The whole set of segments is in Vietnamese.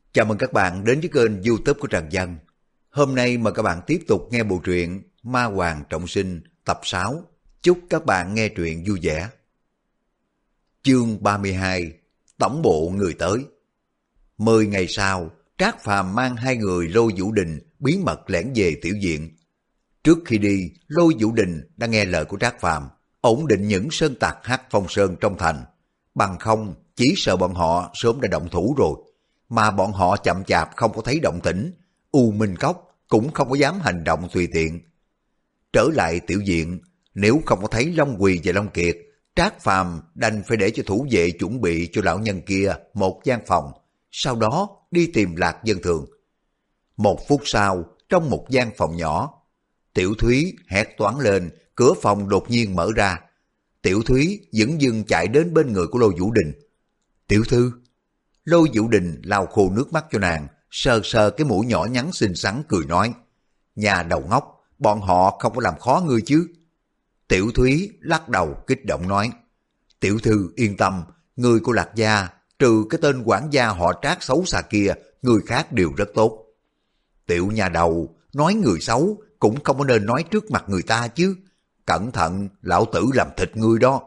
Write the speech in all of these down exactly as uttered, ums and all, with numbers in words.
Chào mừng các bạn đến với kênh YouTube của Trần Dân. Hôm nay mời các bạn tiếp tục nghe bộ truyện Ma Hoàng Trọng Sinh tập sáu. Chúc các bạn nghe truyện vui vẻ. Chương ba mươi hai. Tổng bộ người tới. Mười ngày sau, Trác Phàm mang hai người Lôi Vũ Đình bí mật lẻn về tiểu viện. Trước khi đi, Lôi Vũ Đình đã nghe lời của Trác Phàm, ổn định những sơn tặc Hắc Phong Sơn trong thành. Bằng không, chỉ sợ bọn họ sớm đã động thủ rồi. Mà bọn họ chậm chạp không có thấy động tĩnh, U Minh Cốc cũng không có dám hành động tùy tiện. Trở lại tiểu viện, nếu không có thấy Long Quỳ và Long Kiệt, Trác Phàm đành phải để cho thủ vệ chuẩn bị cho lão nhân kia một gian phòng, sau đó đi tìm Lạc Dân Thường. Một phút sau, trong một gian phòng nhỏ, Tiểu Thúy hét toáng lên, cửa phòng đột nhiên mở ra. Tiểu Thúy dửng dưng chạy đến bên người của Lôi Vũ Đình. Tiểu thư. Lôi Vũ Đình lau khô nước mắt cho nàng, sờ sờ cái mũi nhỏ nhắn xinh xắn cười nói, nhà đầu ngốc, bọn họ không có làm khó ngươi chứ. Tiểu Thúy lắc đầu kích động nói, tiểu thư yên tâm, người của Lạc gia, trừ cái tên quản gia họ Trác xấu xa kia, người khác đều rất tốt. Tiểu nhà đầu, nói người xấu cũng không có nên nói trước mặt người ta chứ, cẩn thận lão tử làm thịt ngươi đó.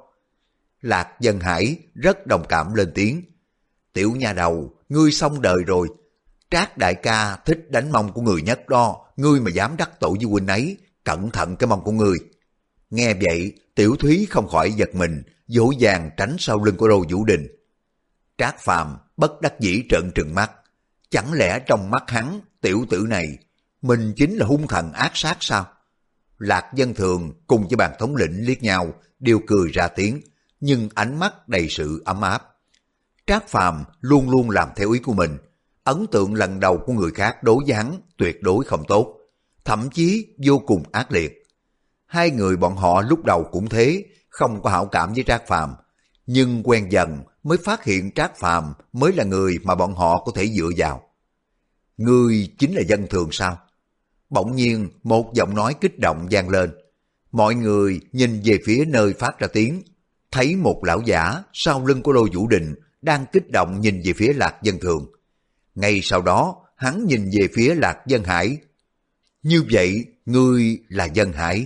Lạc Dân Hải rất đồng cảm lên tiếng, tiểu nhà đầu, ngươi xong đời rồi. Trác đại ca thích đánh mông của người nhất đó, ngươi mà dám đắc tội với huynh ấy, cẩn thận cái mông của ngươi. Nghe vậy, Tiểu Thúy không khỏi giật mình, dỗ dàng tránh sau lưng của Lôi Vũ Đình. Trác Phàm bất đắc dĩ trợn trừng mắt, chẳng lẽ trong mắt hắn, tiểu tử này, mình chính là hung thần ác sát sao? Lạc Dân Thường cùng với bàn thống lĩnh liếc nhau, đều cười ra tiếng, nhưng ánh mắt đầy sự ấm áp. Trác Phàm luôn luôn làm theo ý của mình, ấn tượng lần đầu của người khác đối với hắn tuyệt đối không tốt, thậm chí vô cùng ác liệt. Hai người bọn họ lúc đầu cũng thế, không có hảo cảm với Trác Phàm, nhưng quen dần mới phát hiện Trác Phàm mới là người mà bọn họ có thể dựa vào. Ngươi chính là Dân Thường sao? Bỗng nhiên một giọng nói kích động vang lên. Mọi người nhìn về phía nơi phát ra tiếng, thấy một lão giả sau lưng của Lôi Vũ Đình đang kích động nhìn về phía Lạc Dân Thường. Ngay sau đó, hắn nhìn về phía Lạc Dân Hải. Như vậy, ngươi là Dân Hải.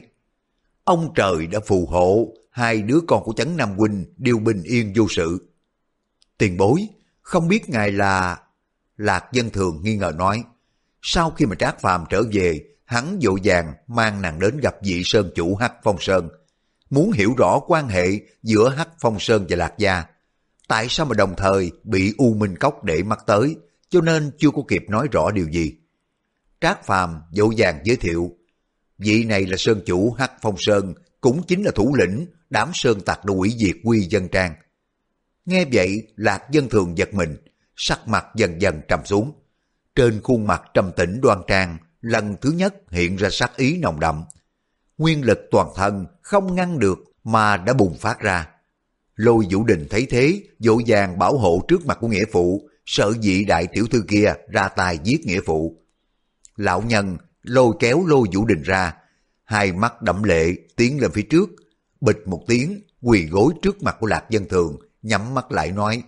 Ông trời đã phù hộ, hai đứa con của Chấn Nam huynh đều bình yên vô sự. Tiền bối, không biết ngài là... Lạc Dân Thường nghi ngờ nói. Sau khi mà Trác Phàm trở về, hắn vội vàng mang nàng đến gặp vị sơn chủ Hắc Phong Sơn, muốn hiểu rõ quan hệ giữa Hắc Phong Sơn và Lạc gia. Tại sao mà đồng thời bị U Minh Cốc để mắt tới, cho nên chưa có kịp nói rõ điều gì. Trác Phàm vội vàng giới thiệu, vị này là sơn chủ Hắc Phong Sơn, cũng chính là thủ lĩnh đám sơn tặc đã hủy diệt Quy Dân Trang. Nghe vậy, Lạc Dân Thường giật mình, sắc mặt dần dần trầm xuống. Trên khuôn mặt trầm tĩnh đoan trang, lần thứ nhất hiện ra sát ý nồng đậm. Nguyên lực toàn thân không ngăn được mà đã bùng phát ra. Lôi Vũ Đình thấy thế, vội vàng bảo hộ trước mặt của nghĩa phụ, sợ vị đại tiểu thư kia ra tay giết nghĩa phụ. Lão nhân lôi kéo Lôi Vũ Đình ra, hai mắt đẫm lệ tiến lên phía trước, bịch một tiếng quỳ gối trước mặt của Lạc Dân Thường, nhắm mắt lại nói: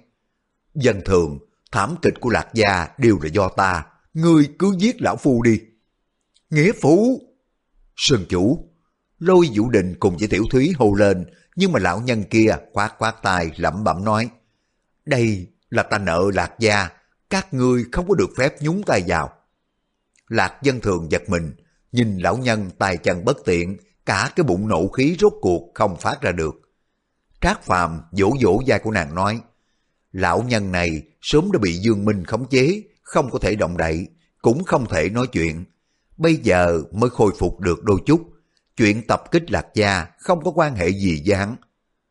Dân Thường, thảm kịch của Lạc gia đều là do ta, ngươi cứ giết lão phu đi. Nghĩa phụ! Sơn chủ! Lôi Vũ Đình cùng với Tiểu Thúy hô lên, nhưng mà lão nhân kia khoát khoát tay lẩm bẩm nói: đây là ta nợ Lạc gia, các ngươi không có được phép nhúng tay vào. Lạc Dân Thường giật mình, nhìn lão nhân tay chân bất tiện, cả cái bụng nộ khí rốt cuộc không phát ra được. Trác Phàm vỗ vỗ vai của nàng nói: lão nhân này sớm đã bị Dương Minh khống chế, không có thể động đậy, cũng không thể nói chuyện. Bây giờ mới khôi phục được đôi chút, chuyện tập kích Lạc gia không có quan hệ gì với hắn.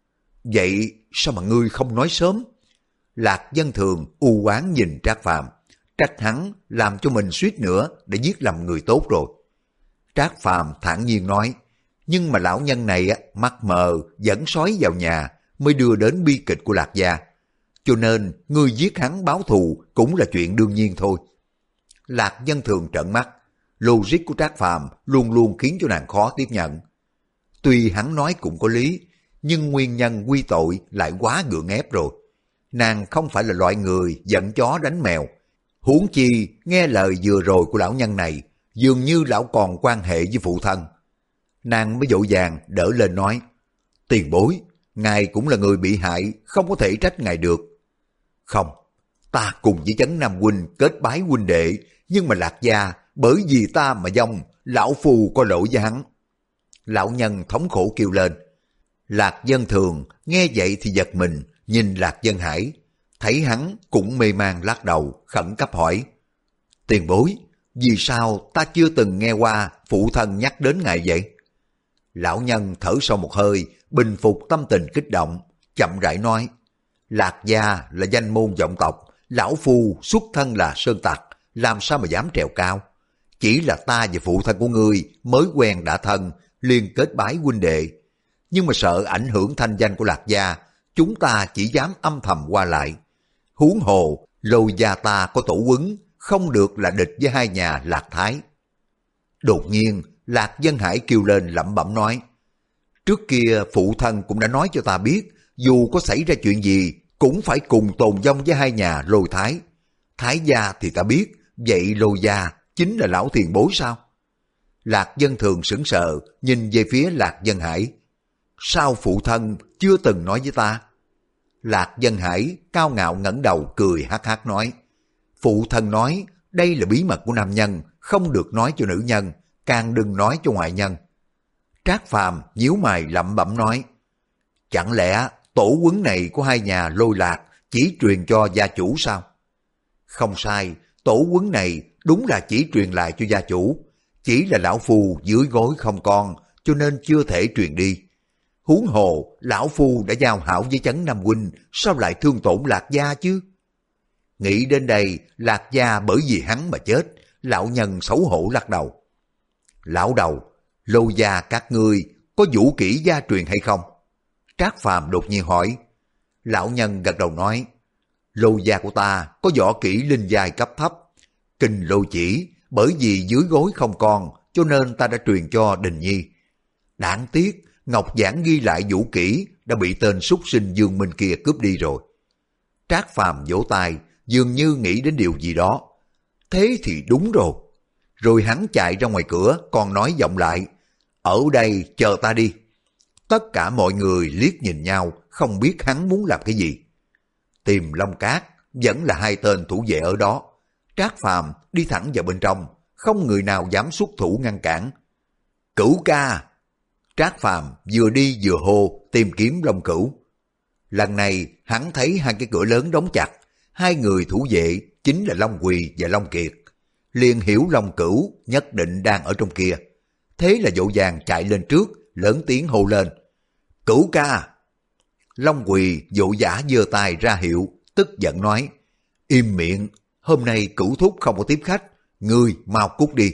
Vậy sao mà ngươi không nói sớm? Lạc Dân Thường u oán nhìn Trác Phàm, trách hắn làm cho mình suýt nữa để giết lầm người tốt rồi. Trác Phàm thản nhiên nói: nhưng mà lão nhân này mắt mờ dẫn sói vào nhà, mới đưa đến bi kịch của Lạc gia. Cho nên ngươi giết hắn báo thù cũng là chuyện đương nhiên thôi. Lạc Dân Thường trợn mắt, logic của Trác Phàm luôn luôn khiến cho nàng khó tiếp nhận. Tuy hắn nói cũng có lý, nhưng nguyên nhân quy tội lại quá gượng ép rồi. Nàng không phải là loại người giận chó đánh mèo, Huống chi nghe lời vừa rồi của lão nhân này, dường như lão còn quan hệ với phụ thân. Nàng mới vội vàng đỡ lên nói, tiền bối, ngài cũng là người bị hại, không có thể trách ngài được. Không, ta cùng với Chấn Nam huynh kết bái huynh đệ, nhưng mà Lạc Gia bởi vì ta mà vong, lão phu có lỗi với hắn. Lão nhân thống khổ kêu lên. Lạc Dân Thường nghe vậy thì giật mình, nhìn Lạc Dân Hải, thấy hắn cũng mê man lắc đầu, khẩn cấp hỏi, tiền bối, vì sao ta chưa từng nghe qua phụ thân nhắc đến ngài vậy? Lão nhân thở sâu một hơi, bình phục tâm tình kích động, chậm rãi nói, Lạc Gia là danh môn vọng tộc, lão phu xuất thân là sơn tặc, làm sao mà dám trèo cao. Chỉ là ta và phụ thân của ngươi mới quen đã thân, liền kết bái huynh đệ. Nhưng mà sợ ảnh hưởng thanh danh của Lạc Gia, chúng ta chỉ dám âm thầm qua lại. Huống hồ, Lô gia ta có tổ quấn, không được là địch với hai nhà Lạc Thái. Đột nhiên, Lạc Dân Hải kêu lên lẩm bẩm nói, trước kia phụ thân cũng đã nói cho ta biết, dù có xảy ra chuyện gì, cũng phải cùng tồn vong với hai nhà Lôi Thái. Thái gia thì ta biết, vậy Lô gia chính là lão tiền bối sao? Lạc Dân Thường sững sờ, nhìn về phía Lạc Dân Hải. Sao phụ thân chưa từng nói với ta? Lạc Dân Hải cao ngạo ngẩng đầu cười hắc hắc nói, phụ thân nói đây là bí mật của nam nhân, không được nói cho nữ nhân, càng đừng nói cho ngoại nhân. Trác Phàm nhíu mày lẩm bẩm nói, chẳng lẽ tổ quấn này của hai nhà Lôi Lạc chỉ truyền cho gia chủ sao? Không sai, tổ quấn này đúng là chỉ truyền lại cho gia chủ, chỉ là lão phu dưới gối không con, cho nên chưa thể truyền đi. Huống hồ, lão phu đã giao hảo với Chấn Nam huynh, sao lại thương tổn Lạc Gia chứ? Nghĩ đến đây, Lạc Gia bởi vì hắn mà chết, lão nhân xấu hổ lắc đầu. Lão đầu, Lô gia các ngươi có vũ kỹ gia truyền hay không? Trác Phàm đột nhiên hỏi. Lão nhân gật đầu nói, Lô gia của ta có võ kỹ linh giai cấp thấp, kinh lô chỉ, bởi vì dưới gối không con, cho nên ta đã truyền cho Đình Nhi. Đáng tiếc, ngọc giản ghi lại vũ kỹ đã bị tên súc sinh Dương Minh kia cướp đi rồi. Trác Phàm vỗ tay, dường như nghĩ đến điều gì đó. Thế thì đúng rồi. Rồi hắn chạy ra ngoài cửa, còn nói giọng lại, ở đây chờ ta đi. Tất cả mọi người liếc nhìn nhau, không biết hắn muốn làm cái gì. Tìm Long Cát, vẫn là hai tên thủ vệ ở đó. Trác Phàm đi thẳng vào bên trong, không người nào dám xuất thủ ngăn cản. Cửu ca! Trác Phàm vừa đi vừa hô tìm kiếm Long Cửu. Lần này hắn thấy hai cái cửa lớn đóng chặt, hai người thủ vệ chính là Long Quỳ và Long Kiệt. Liền hiểu Long Cửu nhất định đang ở trong kia. Thế là vội vàng chạy lên trước, lớn tiếng hô lên. Cửu ca! Long Quỳ vội vã giơ tay ra hiệu, tức giận nói. Im miệng, hôm nay Cửu thúc không có tiếp khách, ngươi mau cút đi.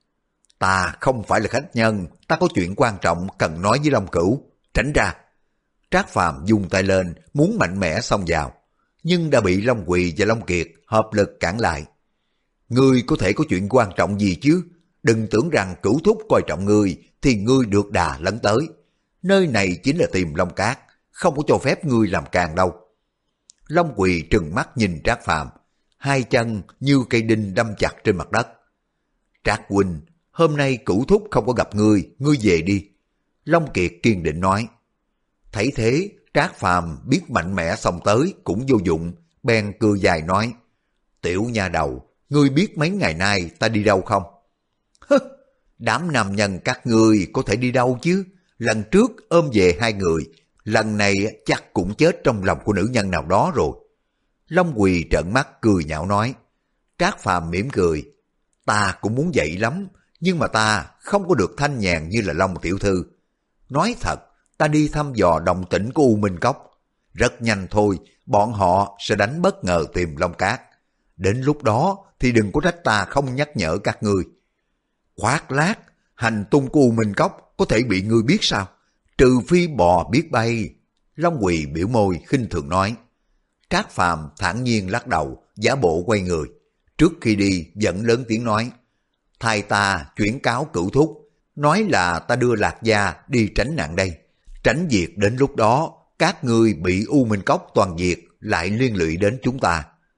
Ta không phải là khách nhân, ta có chuyện quan trọng cần nói với Long Cửu, tránh ra. Trác Phàm dùng tay lên, muốn mạnh mẽ xông vào, nhưng đã bị Long Quỳ và Long Kiệt hợp lực cản lại. Ngươi có thể có chuyện quan trọng gì chứ? Đừng tưởng rằng Cửu thúc coi trọng ngươi, thì ngươi được đà lấn tới. Nơi này chính là tìm Long Cát, không có cho phép ngươi làm càng đâu. Long Quỳ trừng mắt nhìn Trác Phàm, hai chân như cây đinh đâm chặt trên mặt đất. Trác huynh, hôm nay Cửu thúc không có gặp ngươi, ngươi về đi. Long Kiệt kiên định nói. Thấy thế, Trác Phàm biết mạnh mẽ xông tới cũng vô dụng, bèn cười dài nói. Tiểu nha đầu, ngươi biết mấy ngày nay ta đi đâu không? Hứ, đám nam nhân các ngươi có thể đi đâu chứ? Lần trước ôm về hai người, lần này chắc cũng chết trong lòng của nữ nhân nào đó rồi. Long Quỳ trợn mắt cười nhạo nói. Trác Phàm mỉm cười. Ta cũng muốn vậy lắm, nhưng mà ta không có được thanh nhàn như là Long tiểu thư. Nói thật, ta đi thăm dò động tĩnh của U Minh Cốc. Rất nhanh thôi, bọn họ sẽ đánh bất ngờ tìm Long Cát. Đến lúc đó thì đừng có trách ta không nhắc nhở các ngươi. Khoác lác, hành tung của U Minh Cốc có thể bị ngươi biết sao? Trừ phi bò biết bay. Long Quỳ biểu môi khinh thường nói. Trác Phàm thản nhiên lắc đầu, giả bộ quay người. Trước khi đi vẫn lớn tiếng nói. Thay ta chuyển cáo Cửu thúc, nói là ta đưa Lạc Gia đi tránh nạn đây. Tránh việc đến lúc đó các ngươi bị U Minh Cốc toàn diệt lại liên lụy đến chúng ta.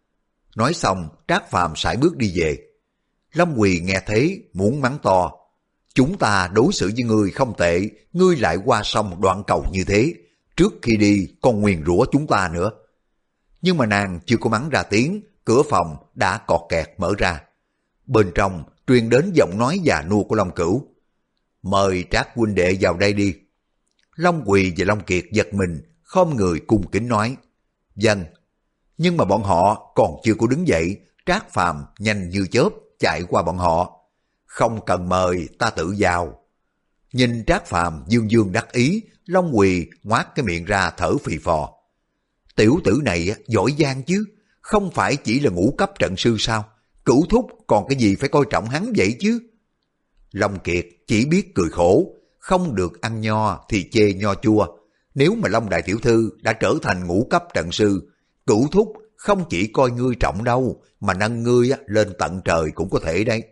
Nói xong, Trác Phàm sải bước đi về. Long Quỳ nghe thế, muốn mắng to. Chúng ta đối xử với ngươi không tệ, ngươi lại qua sông đoạn cầu như thế. Trước khi đi, còn nguyền rủa chúng ta nữa. Nhưng mà nàng chưa có mắng ra tiếng, cửa phòng đã cọt kẹt mở ra. Bên trong truyền đến giọng nói già nua của Long Cửu. Mời Trác huynh đệ vào đây đi. Long Quỳ và Long Kiệt giật mình, khom người cung kính nói. Vâng. Nhưng mà bọn họ còn chưa có đứng dậy, Trác Phàm nhanh như chớp chạy qua bọn họ. Không cần mời, ta tự vào. Nhìn Trác Phàm dương dương đắc ý, Long Quỳ ngoác cái miệng ra thở phì phò. Tiểu tử này giỏi giang chứ, không phải chỉ là ngũ cấp trận sư sao? Cửu thúc còn cái gì phải coi trọng hắn vậy chứ? Long Kiệt chỉ biết cười khổ, không được ăn nho thì chê nho chua. Nếu mà Long Đại Tiểu Thư đã trở thành ngũ cấp trận sư, Cửu thúc không chỉ coi ngươi trọng đâu, mà nâng ngươi lên tận trời cũng có thể đấy.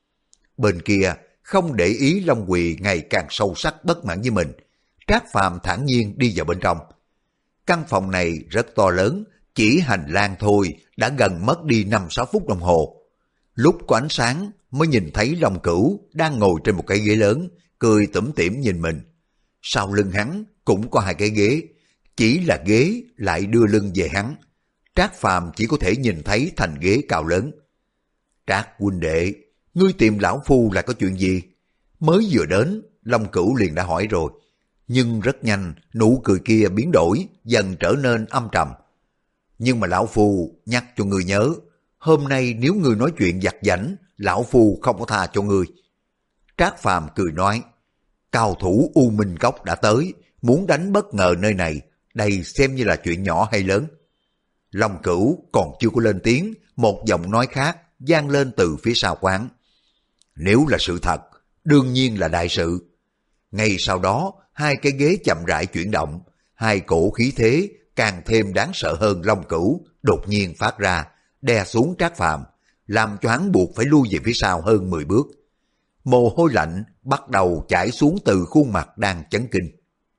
Bên kia, không để ý Long Quỳ ngày càng sâu sắc bất mãn với mình, Trác Phàm thản nhiên đi vào bên trong. Căn phòng này rất to lớn, chỉ hành lang thôi đã gần mất đi năm sáu phút đồng hồ. Lúc có ánh sáng mới nhìn thấy Long Cửu đang ngồi trên một cái ghế lớn, cười tủm tỉm nhìn mình. Sau lưng hắn cũng có hai cái ghế, chỉ là ghế lại đưa lưng về hắn. Trác Phàm chỉ có thể nhìn thấy thành ghế cao lớn. Trác huynh đệ, ngươi tìm lão phu là có chuyện gì? Mới vừa đến, Long Cửu liền đã hỏi rồi. Nhưng rất nhanh, nụ cười kia biến đổi, dần trở nên âm trầm. Nhưng mà lão phu nhắc cho ngươi nhớ, hôm nay nếu ngươi nói chuyện vặt vãnh, lão phu không có tha cho ngươi. Trác Phàm cười nói, cao thủ U Minh Cốc đã tới, muốn đánh bất ngờ nơi này, đây xem như là chuyện nhỏ hay lớn. Long Cửu còn chưa có lên tiếng, một giọng nói khác vang lên từ phía sau quán. Nếu là sự thật, đương nhiên là đại sự. Ngay sau đó, hai cái ghế chậm rãi chuyển động, hai cổ khí thế càng thêm đáng sợ hơn Long Cửu đột nhiên phát ra, đè xuống Trác Phàm, làm cho hắn buộc phải lui về phía sau hơn mười bước. Mồ hôi lạnh bắt đầu chảy xuống từ khuôn mặt đang chấn kinh.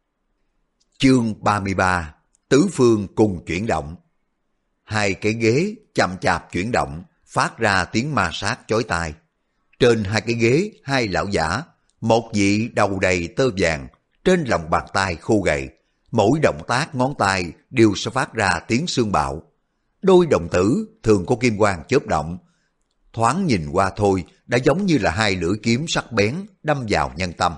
Chương ba mươi ba, tứ phương cùng chuyển động. Hai cái ghế chậm chạp chuyển động, phát ra tiếng ma sát chói tai. Trên hai cái ghế, hai lão giả, một vị đầu đầy tơ vàng, trên lòng bàn tay khô gầy, mỗi động tác ngón tay đều sẽ phát ra tiếng xương bạo. Đôi đồng tử thường có kim quang chớp động, thoáng nhìn qua thôi đã giống như là hai lưỡi kiếm sắc bén đâm vào nhân tâm.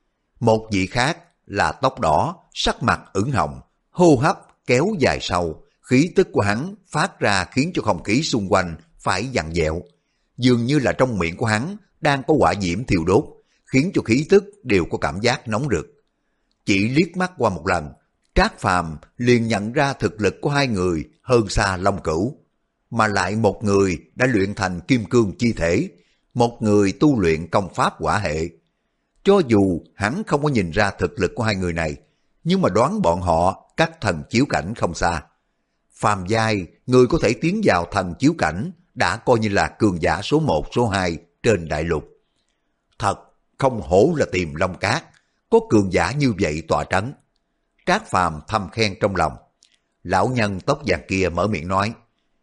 Một vị khác là tóc đỏ, sắc mặt ửng hồng, hô hấp kéo dài sâu, khí tức của hắn phát ra khiến cho không khí xung quanh phải vặn vẹo, dường như là trong miệng của hắn đang có hỏa diễm thiêu đốt, khiến cho khí tức đều có cảm giác nóng rực. Chỉ liếc mắt qua một lần, Trác Phàm liền nhận ra thực lực của hai người hơn xa Long Cửu, mà lại một người đã luyện thành kim cương chi thể, một người tu luyện công pháp hỏa hệ. Cho dù hắn không có nhìn ra thực lực của hai người này, nhưng mà đoán bọn họ cách thần chiếu cảnh không xa. Phàm giai, người có thể tiến vào thần chiếu cảnh đã coi như là cường giả số một, số hai trên đại lục. Thật không hổ là Tiềm Long Cát, có cường giả như vậy tọa trấn. Trác Phàm thầm khen trong lòng. Lão nhân tóc vàng kia mở miệng nói,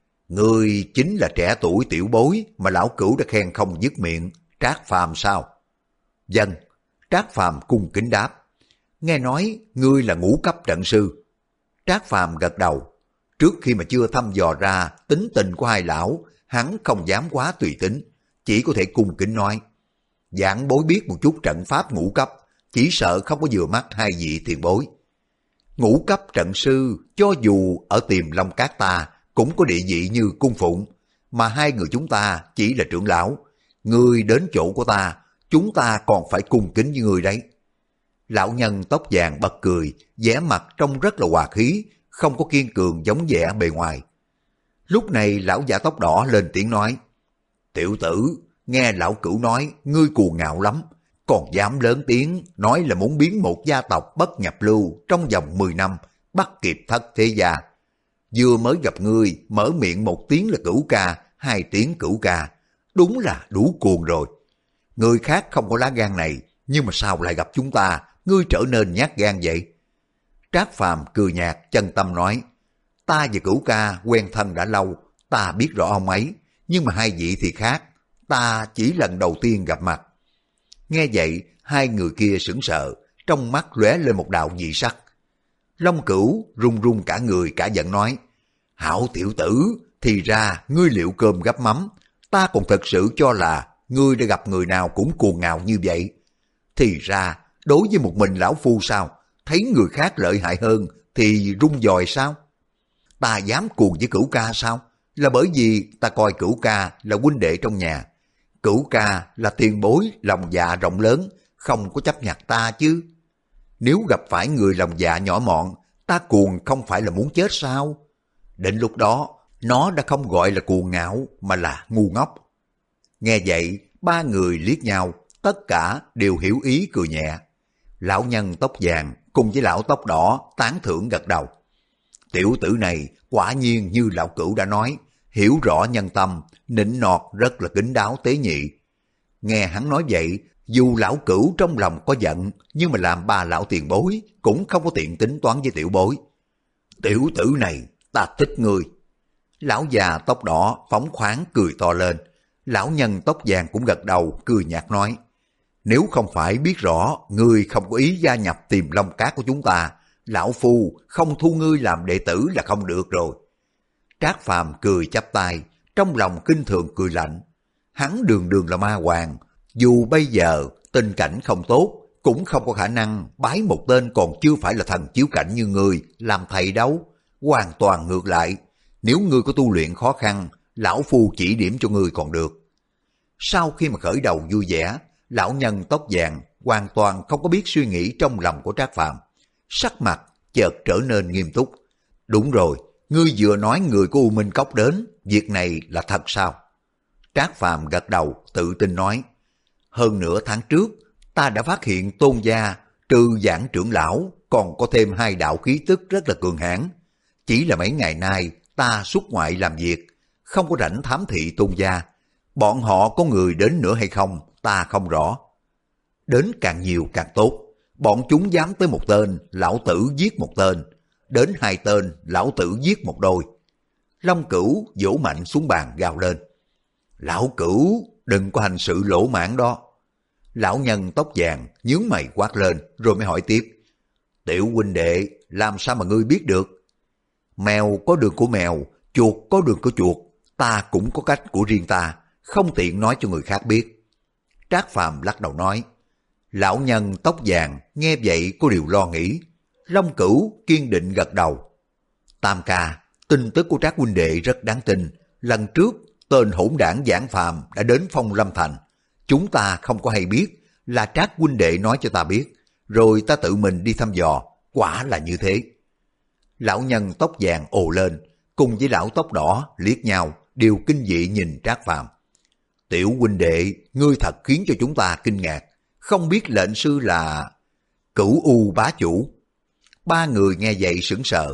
ngươi chính là trẻ tuổi tiểu bối mà lão Cửu đã khen không dứt miệng, Trác Phàm sao? Vâng, Trác Phàm cung kính đáp. Nghe nói ngươi là ngũ cấp trận sư. Trác Phàm gật đầu. Trước khi mà chưa thăm dò ra tính tình của hai lão, hắn không dám quá tùy tính, chỉ có thể cung kính nói, giảng bối biết một chút trận pháp ngũ cấp, chỉ sợ không có vừa mắt hai vị tiền bối. Ngũ cấp trận sư cho dù ở Tiềm Long Cát ta cũng có địa vị như cung phụng, mà hai người chúng ta chỉ là trưởng lão. Ngươi đến chỗ của ta, chúng ta còn phải cung kính với ngươi đấy. Lão nhân tóc vàng bật cười, vẻ mặt trông rất là hòa khí, không có kiên cường giống vẻ bề ngoài. Lúc này lão giả tóc đỏ lên tiếng nói, tiểu tử, nghe lão Cửu nói ngươi cuồng ngạo lắm, còn dám lớn tiếng nói là muốn biến một gia tộc bất nhập lưu trong vòng mười năm, bắt kịp thất thế gia. Vừa mới gặp ngươi, mở miệng một tiếng là Cửu ca, hai tiếng Cửu ca, đúng là đủ cuồng rồi. Người khác không có lá gan này, nhưng mà sao lại gặp chúng ta, ngươi trở nên nhát gan vậy? Trác Phàm cười nhạt chân tâm nói, ta và Cửu ca quen thân đã lâu, ta biết rõ ông ấy, nhưng mà hai vị thì khác, ta chỉ lần đầu tiên gặp mặt. Nghe vậy, hai người kia sững sờ, trong mắt lóe lên một đạo dị sắc. Long Cửu run run cả người cả giận nói, Hạo tiểu tử, thì ra ngươi liệu cơm gắp mắm, ta còn thật sự cho là ngươi đã gặp người nào cũng cuồng ngạo như vậy. Thì ra, đối với một mình lão phu sao, thấy người khác lợi hại hơn thì rung dòi sao? Ta dám cuồng với Cửu ca sao? Là bởi vì ta coi Cửu ca là huynh đệ trong nhà. Cửu ca là tiền bối, lòng dạ rộng lớn, không có chấp nhặt ta chứ. Nếu gặp phải người lòng dạ nhỏ mọn, ta cuồng không phải là muốn chết sao? Đến lúc đó, nó đã không gọi là cuồng ngạo mà là ngu ngốc. Nghe vậy, ba người liếc nhau, tất cả đều hiểu ý cười nhẹ. Lão nhân tóc vàng cùng với lão tóc đỏ tán thưởng gật đầu. Tiểu tử này quả nhiên như lão Cửu đã nói, hiểu rõ nhân tâm, nịnh nọt rất là kín đáo tế nhị. Nghe hắn nói vậy, dù lão Cửu trong lòng có giận, nhưng mà làm ba lão tiền bối cũng không có tiện tính toán với tiểu bối. Tiểu tử này, ta thích ngươi. Lão già tóc đỏ phóng khoáng cười to lên. Lão nhân tóc vàng cũng gật đầu cười nhạt nói, nếu không phải biết rõ ngươi không có ý gia nhập Tiềm Long Cát của chúng ta, lão phu không thu ngươi làm đệ tử là không được rồi. Trác Phàm cười chắp tay, trong lòng kinh thường cười lạnh. Hắn đường đường là ma hoàng, dù bây giờ tình cảnh không tốt, cũng không có khả năng bái một tên còn chưa phải là thần chiếu cảnh như ngươi làm thầy đâu. Hoàn toàn ngược lại, nếu ngươi có tu luyện khó khăn, lão phu chỉ điểm cho ngươi còn được. Sau khi mà khởi đầu vui vẻ, lão nhân tóc vàng hoàn toàn không có biết suy nghĩ trong lòng của Trác Phàm, sắc mặt chợt trở nên nghiêm túc. Đúng rồi, ngươi vừa nói người của U Minh Cốc đến, việc này là thật sao? Trác Phàm gật đầu tự tin nói, hơn nửa tháng trước ta đã phát hiện Tôn gia trừ giảng trưởng lão còn có thêm hai đạo khí tức rất là cường hãn. Chỉ là mấy ngày nay ta xuất ngoại làm việc, không có rảnh thám thị Tôn gia. Bọn họ có người đến nữa hay không ta không rõ. Đến càng nhiều càng tốt, bọn chúng dám tới một tên, lão tử giết một tên, đến hai tên, lão tử giết một đôi. Long Cửu vỗ mạnh xuống bàn gào lên, lão Cửu đừng có hành sự lỗ mãng đó. Lão nhân tóc vàng nhướng mày quát lên rồi mới hỏi tiếp, tiểu huynh đệ làm sao mà ngươi biết được? Mèo có đường của mèo, chuột có đường của chuột, ta cũng có cách của riêng ta, không tiện nói cho người khác biết. Trác Phàm lắc đầu nói. Lão nhân tóc vàng nghe vậy có điều lo nghĩ. Long Cửu kiên định gật đầu. Tam ca, tin tức của Trác huynh đệ rất đáng tin. Lần trước tên hỗn đảng Giảng Phàm đã đến Phong Lâm Thành, chúng ta không có hay biết, là Trác huynh đệ nói cho ta biết, rồi ta tự mình đi thăm dò, quả là như thế. Lão nhân tóc vàng ồ lên, cùng với lão tóc đỏ liếc nhau, đều kinh dị nhìn Trác Phàm. Tiểu huynh đệ, ngươi thật khiến cho chúng ta kinh ngạc, không biết lệnh sư là Cửu U bá chủ. Ba người nghe vậy sững sờ.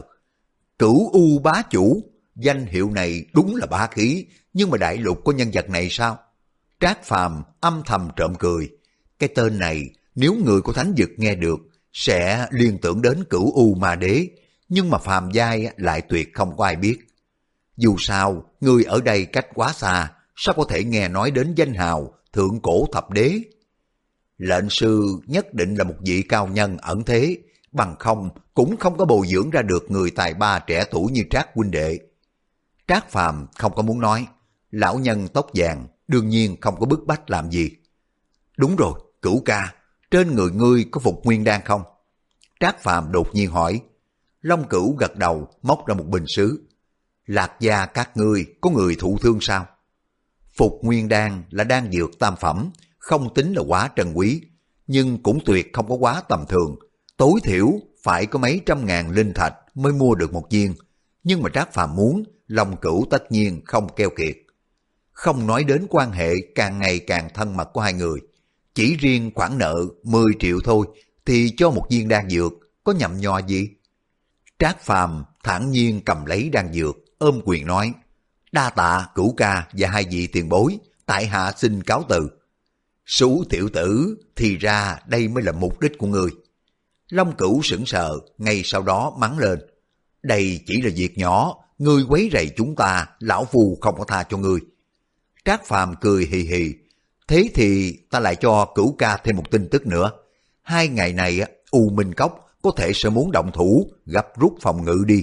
Cửu U bá chủ, danh hiệu này đúng là bá khí, nhưng mà đại lục có nhân vật này sao? Trác Phàm âm thầm trộm cười. Cái tên này nếu người của thánh vực nghe được sẽ liên tưởng đến Cửu U ma đế, nhưng mà phàm giai lại tuyệt không có ai biết. Dù sao, người ở đây cách quá xa, sao có thể nghe nói đến danh hào thượng cổ thập đế? Lệnh sư nhất định là một vị cao nhân ẩn thế, bằng không cũng không có bồi dưỡng ra được người tài ba trẻ tuổi như Trác huynh đệ. Trác Phàm không có muốn nói, lão nhân tóc vàng đương nhiên không có bức bách làm gì. Đúng rồi, Cửu ca, trên người ngươi có phục nguyên đan không? Trác Phàm đột nhiên hỏi. Long Cửu gật đầu móc ra một bình sứ. Lạc gia các ngươi có người thụ thương sao? Phục nguyên đan là đan dược tam phẩm, không tính là quá trân quý, nhưng cũng tuyệt không có quá tầm thường. Tối thiểu phải có mấy trăm ngàn linh thạch mới mua được một viên, nhưng mà Trác Phàm muốn, Long Cửu tất nhiên không keo kiệt. Không nói đến quan hệ càng ngày càng thân mật của hai người, chỉ riêng khoản nợ mười triệu thôi thì cho một viên đan dược, có nhầm nhò gì? Trác Phàm thản nhiên cầm lấy đan dược, ôm quyền nói, đa tạ Cửu ca và hai vị tiền bối, tại hạ xin cáo từ. Sú tiểu tử, thì ra đây mới là mục đích của ngươi. Long Cửu sững sờ, ngay sau đó mắng lên, đây chỉ là việc nhỏ, ngươi quấy rầy chúng ta, lão phu không có tha cho ngươi. Trác Phàm cười hì hì, thế thì ta lại cho Cửu ca thêm một tin tức nữa. Hai ngày này U Minh Cốc có thể sẽ muốn động thủ, gấp rút phòng ngự đi.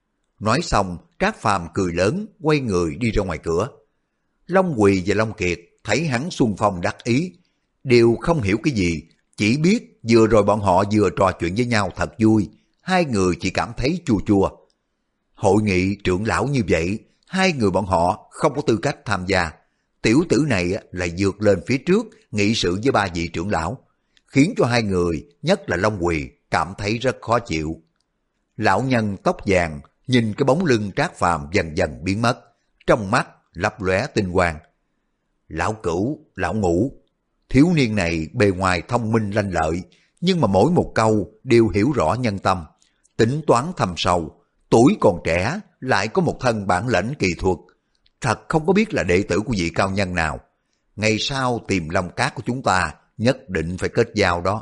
Nói xong, Trác Phàm cười lớn, quay người đi ra ngoài cửa. Long Quỳ và Long Kiệt thấy hắn xung phong đắc ý, đều không hiểu cái gì, chỉ biết vừa rồi bọn họ vừa trò chuyện với nhau thật vui, hai người chỉ cảm thấy chua chua. Hội nghị trưởng lão như vậy, hai người bọn họ không có tư cách tham gia. Tiểu tử này lại vượt lên phía trước nghị sự với ba vị trưởng lão, khiến cho hai người, nhất là Long Quỳ, cảm thấy rất khó chịu. Lão nhân tóc vàng nhìn cái bóng lưng Trác Phàm dần dần biến mất, trong mắt lấp lóe tinh quang. Lão Cửu, lão Ngũ, thiếu niên này bề ngoài thông minh lanh lợi, nhưng mà mỗi một câu đều hiểu rõ nhân tâm, tính toán thâm sâu, tuổi còn trẻ lại có một thân bản lĩnh kỳ thuật, thật không có biết là đệ tử của vị cao nhân nào. Ngày sau tìm Long Cát của chúng ta nhất định phải kết giao đó.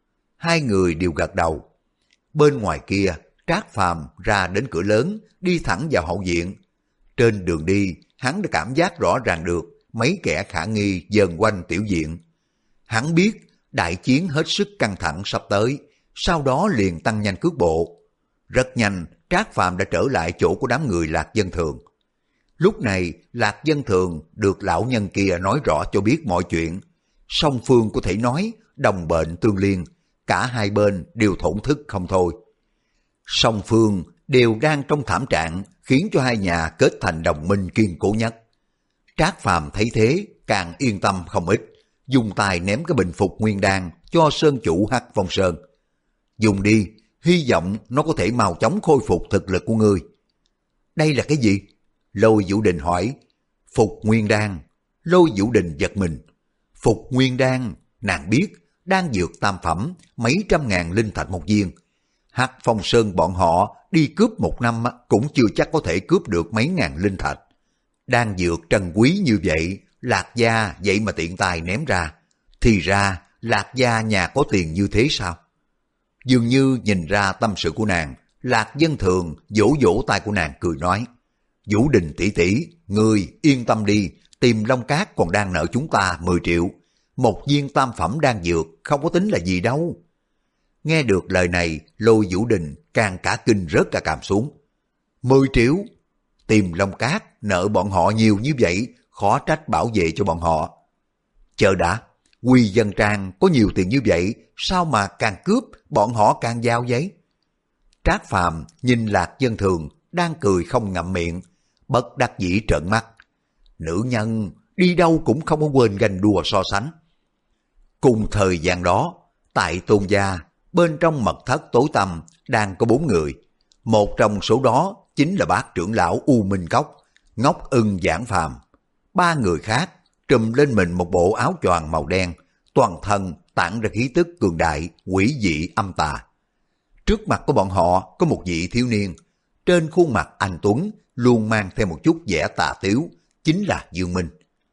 Hai người đều gật đầu. Bên ngoài kia, Trác Phàm ra đến cửa lớn, đi thẳng vào hậu viện. Trên đường đi, hắn đã cảm giác rõ ràng được mấy kẻ khả nghi dần quanh tiểu viện. Hắn biết đại chiến hết sức căng thẳng sắp tới, sau đó liền tăng nhanh cước bộ. Rất nhanh, Trác Phàm đã trở lại chỗ của đám người Lạc Dân Thường. Lúc này, Lạc Dân Thường được lão nhân kia nói rõ cho biết mọi chuyện. Song phương có thể nói đồng bệnh tương liên, cả hai bên đều thổn thức không thôi. Song phương đều đang trong thảm trạng khiến cho hai nhà kết thành đồng minh kiên cố nhất. Trác Phàm thấy thế càng yên tâm không ít, dùng tài ném cái bình phục nguyên đan cho sơn chủ Hắc Phong Sơn. Dùng đi, hy vọng nó có thể mau chóng khôi phục thực lực của ngươi. Đây là cái gì? Lôi Vũ Đình hỏi. Phục nguyên đan. Lôi Vũ Đình giật mình. Phục nguyên đan, nàng biết, đan dược tam phẩm, mấy trăm ngàn linh thạch một viên. Hắc Phong Sơn bọn họ đi cướp một năm cũng chưa chắc có thể cướp được mấy ngàn linh thạch. Đan dược trân quý như vậy, Lạc gia vậy mà tiện tài ném ra. Thì ra, Lạc gia nhà có tiền như thế sao? Dường như nhìn ra tâm sự của nàng, Lạc Dân Thường vỗ vỗ tay của nàng cười nói. Vũ Đình tỷ tỷ, ngươi yên tâm đi, tìm Long Cát còn đang nợ chúng ta mười triệu. Một viên tam phẩm đan dược không có tính là gì đâu. Nghe được lời này, Lôi Vũ Đình càng cả kinh rớt cả cảm xuống. Mười triệu? Tìm Long Cát nợ bọn họ nhiều như vậy, khó trách bảo vệ cho bọn họ. Chờ đã, Quy Dân Trang có nhiều tiền như vậy, sao mà càng cướp bọn họ càng giao giấy? Trác Phàm nhìn Lạc Dân Thường đang cười không ngậm miệng, bất đắc dĩ trợn mắt. Nữ nhân đi đâu cũng không có quên ganh đua so sánh. Cùng thời gian đó, tại Tôn gia, bên trong mật thất tối tăm đang có bốn người. Một trong số đó chính là bác trưởng lão U Minh Cốc, Ngốc Ưng Giảng Phàm. Ba người khác trùm lên mình một bộ áo choàng màu đen, toàn thân tản ra khí tức cường đại, quỷ dị âm tà. Trước mặt của bọn họ có một vị thiếu niên, trên khuôn mặt anh tuấn luôn mang theo một chút vẻ tà tiếu, chính là Dương Minh.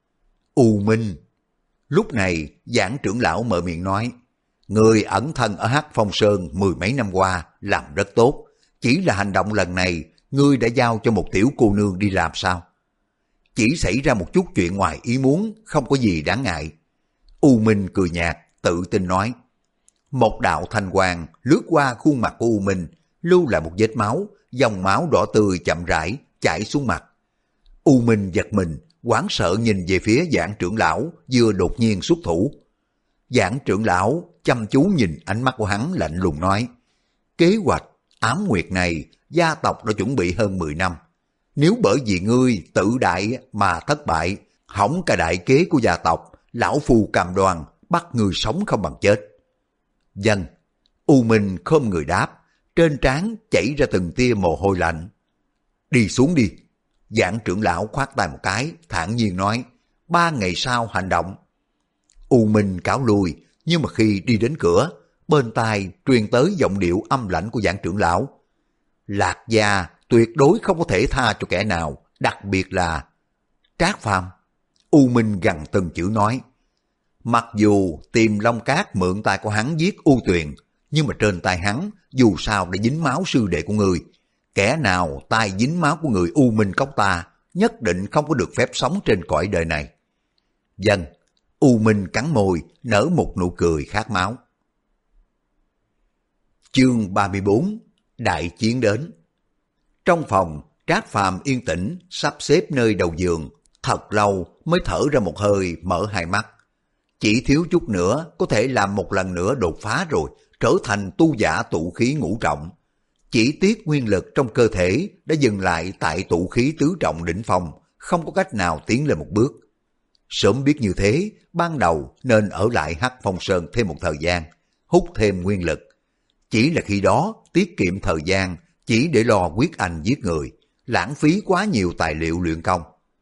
U Minh. Lúc này Giảng trưởng lão mở miệng nói, người ẩn thân ở Hắc Phong Sơn mười mấy năm qua làm rất tốt, chỉ là hành động lần này ngươi đã giao cho một tiểu cô nương đi làm sao? Chỉ xảy ra một chút chuyện ngoài ý muốn, không có gì đáng ngại. U Minh cười nhạt, tự tin nói. Một đạo thanh quang lướt qua khuôn mặt của U Minh, lưu lại một vết máu, dòng máu đỏ tươi chậm rãi chảy xuống mặt. U Minh giật mình, hoảng sợ nhìn về phía Giảng trưởng lão vừa đột nhiên xuất thủ. Giảng trưởng lão chăm chú nhìn ánh mắt của hắn lạnh lùng nói, kế hoạch ám nguyệt này gia tộc đã chuẩn bị hơn mười năm. Nếu bởi vì ngươi tự đại mà thất bại, hỏng cả đại kế của gia tộc, lão phu cam đoan bắt người sống không bằng chết. Dân, U Minh khom người đáp, trên trán chảy ra từng tia mồ hôi lạnh. Đi xuống đi. Giảng trưởng lão khoát tay một cái, thản nhiên nói, ba ngày sau hành động. U Minh cáo lui, nhưng mà khi đi đến cửa, bên tai truyền tới giọng điệu âm lãnh của Giảng trưởng lão. Lạc gia tuyệt đối không có thể tha cho kẻ nào, đặc biệt là Trác Phàm. U Minh gằn từng chữ nói, mặc dù tìm Long Cát mượn tay của hắn giết U Tuyền, nhưng mà trên tay hắn dù sao đã dính máu sư đệ của người. Kẻ nào tay dính máu của người U Minh Cốc ta nhất định không có được phép sống trên cõi đời này. Dân, U Minh cắn môi, nở một nụ cười khát máu. Chương ba mươi bốn, Đại chiến đến. Trong phòng, Trác Phàm yên tĩnh sắp xếp nơi đầu giường, thật lâu mới thở ra một hơi, mở hai mắt. Chỉ thiếu chút nữa có thể làm một lần nữa đột phá rồi, trở thành tu giả tụ khí ngũ trọng. Chỉ tiếc nguyên lực trong cơ thể đã dừng lại tại tụ khí tứ trọng đỉnh phong, không có cách nào tiến lên một bước. Sớm biết như thế, ban đầu nên ở lại Hắc Phong Sơn thêm một thời gian, hút thêm nguyên lực. Chỉ là khi đó tiết kiệm thời gian chỉ để lo quyết anh giết người, lãng phí quá nhiều tài liệu luyện công.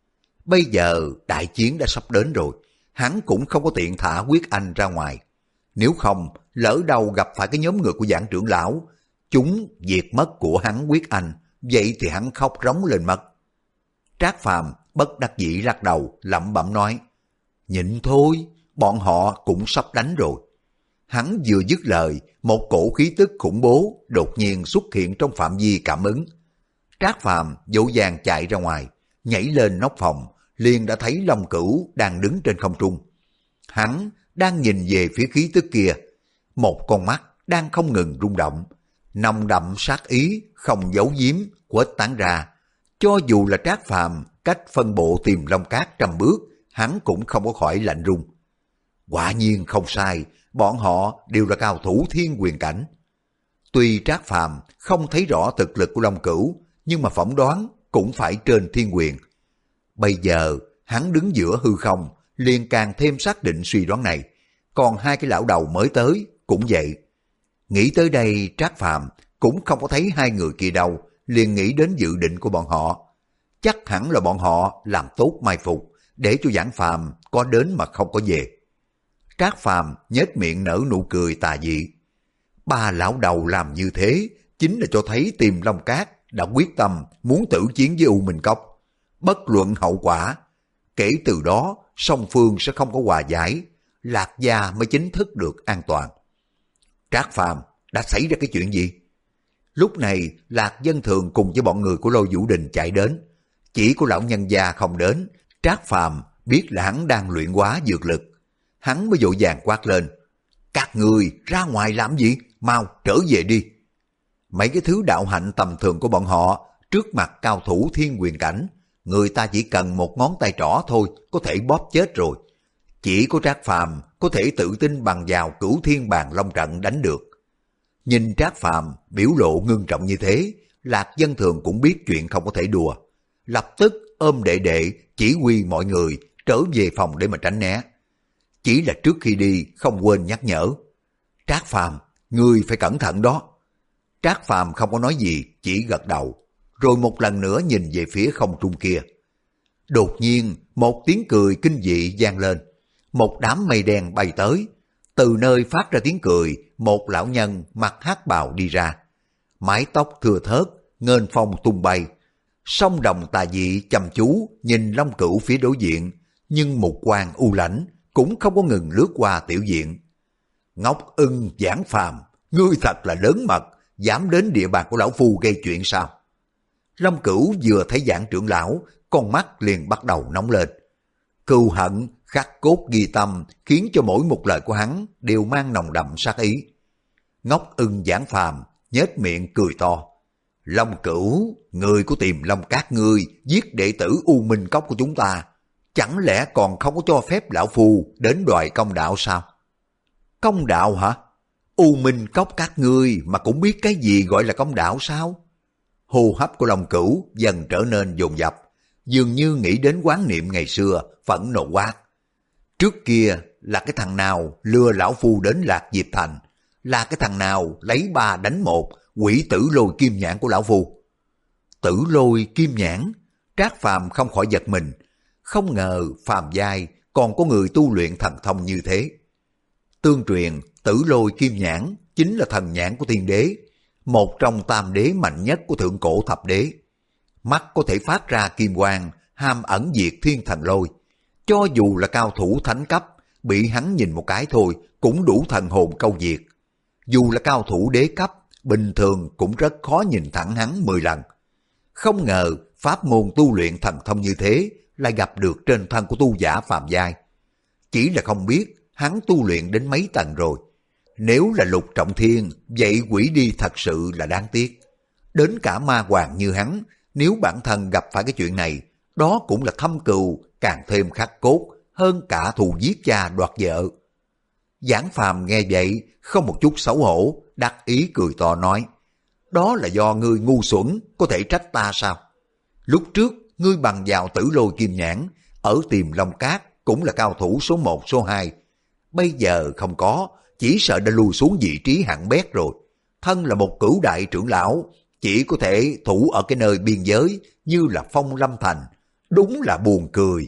Bây giờ đại chiến đã sắp đến rồi, hắn cũng không có tiện thả quyết anh ra ngoài. Nếu không, lỡ đâu gặp phải cái nhóm người của Giảng trưởng lão, chúng diệt mất của hắn quyết anh, vậy thì hắn khóc rống lên mất. Trác Phàm bất đắc dĩ lắc đầu, lẩm bẩm nói, nhịn thôi, bọn họ cũng sắp đánh rồi. Hắn vừa dứt lời, một cổ khí tức khủng bố đột nhiên xuất hiện trong phạm vi cảm ứng. Trác Phàm dỗ dàng chạy ra ngoài, nhảy lên nóc phòng, liền đã thấy Long Cửu đang đứng trên không trung. Hắn đang nhìn về phía khí tức kia, một con mắt đang không ngừng rung động, nồng đậm sát ý không giấu giếm khuếch tán ra. Cho dù là Trác Phàm cách phân bộ Tiềm Long Cát trăm bước, hắn cũng không có khỏi lạnh run. Quả nhiên không sai, bọn họ đều là cao thủ thiên quyền cảnh. Tuy Trác Phàm không thấy rõ thực lực của Long Cửu, nhưng mà phỏng đoán cũng phải trên thiên quyền. Bây giờ hắn đứng giữa hư không, liền càng thêm xác định suy đoán này. Còn hai cái lão đầu mới tới cũng vậy. Nghĩ tới đây, Trác Phàm cũng không có thấy hai người kia đâu, liền nghĩ đến dự định của bọn họ. Chắc hẳn là bọn họ làm tốt mai phục, để cho Giảng Phàm có đến mà không có về. Trác Phàm nhếch miệng nở nụ cười tà dị. Ba lão đầu làm như thế chính là cho thấy Tiềm Long Cát đã quyết tâm muốn tử chiến với U Minh Cốc. Bất luận hậu quả, kể từ đó song phương sẽ không có hòa giải, Lạc Gia mới chính thức được an toàn. Trác Phàm, đã xảy ra cái chuyện gì? Lúc này Lạc Dân Thường cùng với bọn người của Lôi Vũ Đình chạy đến. Chỉ có lão nhân gia không đến. Trác Phàm biết là hắn đang luyện hóa dược lực. Hắn mới vội vàng quát lên, các người ra ngoài làm gì? Mau trở về đi. Mấy cái thứ đạo hạnh tầm thường của bọn họ trước mặt cao thủ thiên quyền cảnh, người ta chỉ cần một ngón tay trỏ thôi có thể bóp chết rồi. Chỉ có Trác Phàm có thể tự tin bằng vào Cửu Thiên Bàn Long trận đánh được. Nhìn Trác Phàm biểu lộ ngưng trọng như thế, Lạc Dân Thường cũng biết chuyện không có thể đùa. Lập tức ôm đệ đệ chỉ huy mọi người trở về phòng để mà tránh né. Chỉ là trước khi đi không quên nhắc nhở, Trác Phàm, ngươi phải cẩn thận đó. Trác Phàm không có nói gì, chỉ gật đầu, rồi một lần nữa nhìn về phía không trung kia. Đột nhiên một tiếng cười kinh dị vang lên, một đám mây đen bay tới. Từ nơi phát ra tiếng cười, một lão nhân mặc hắc bào đi ra, mái tóc thưa thớt, nghênh phong tung bay. Song đồng tà dị chăm chú nhìn Long Cửu phía đối diện, nhưng một quan u lãnh cũng không có ngừng lướt qua tiểu diện. Ngốc Ưng Giảng Phàm, ngươi thật là lớn mật, dám đến địa bàn của lão phu gây chuyện sao? Long Cửu vừa thấy Giảng trưởng lão, con mắt liền bắt đầu nóng lên. Cừu hận khắc cốt ghi tâm, khiến cho mỗi một lời của hắn đều mang nồng đậm sát ý. Ngốc Ưng Giảng Phàm nhếch miệng cười to. Long Cửu, người của Tiềm Long Cát ngươi giết đệ tử U Minh Cốc của chúng ta, chẳng lẽ còn không có cho phép lão phu đến đòi công đạo sao? Công đạo hả? U Minh Cốc các ngươi mà cũng biết cái gì gọi là công đạo sao? Hô hấp của Long Cửu dần trở nên dồn dập, dường như nghĩ đến quán niệm ngày xưa, phẫn nộ quát. Trước kia là cái thằng nào lừa lão phu đến Lạc Diệp Thành, là cái thằng nào lấy ba đánh một, quỷ tử lôi kim nhãn của lão phu. Tử lôi kim nhãn, Trác Phàm không khỏi giật mình, không ngờ phàm giai còn có người tu luyện thần thông như thế. Tương truyền tử lôi kim nhãn chính là thần nhãn của thiên đế, một trong tam đế mạnh nhất của thượng cổ thập đế. Mắt có thể phát ra kim quang, ham ẩn diệt thiên thần lôi. Cho dù là cao thủ thánh cấp, bị hắn nhìn một cái thôi cũng đủ thần hồn câu diệt. Dù là cao thủ đế cấp, bình thường cũng rất khó nhìn thẳng hắn mười lần. Không ngờ pháp môn tu luyện thần thông như thế lại gặp được trên thân của tu giả phàm giai. Chỉ là không biết hắn tu luyện đến mấy tầng rồi. Nếu là Lục Trọng Thiên, vậy quỷ đi thật sự là đáng tiếc. Đến cả ma hoàng như hắn, nếu bản thân gặp phải cái chuyện này, đó cũng là thâm cừu, càng thêm khắc cốt, hơn cả thù giết cha đoạt vợ. Giảng Phàm nghe vậy, không một chút xấu hổ, đắc ý cười to nói, đó là do ngươi ngu xuẩn, có thể trách ta sao? Lúc trước, ngươi bằng vào Tử Lôi Kim Nhãn, ở Tiềm Long Cát cũng là cao thủ số một, số hai. Bây giờ không có, chỉ sợ đã lùi xuống vị trí hạng bét rồi. Thân là một cửu đại trưởng lão, chỉ có thể thủ ở cái nơi biên giới như là Phong Lâm Thành. Đúng là buồn cười.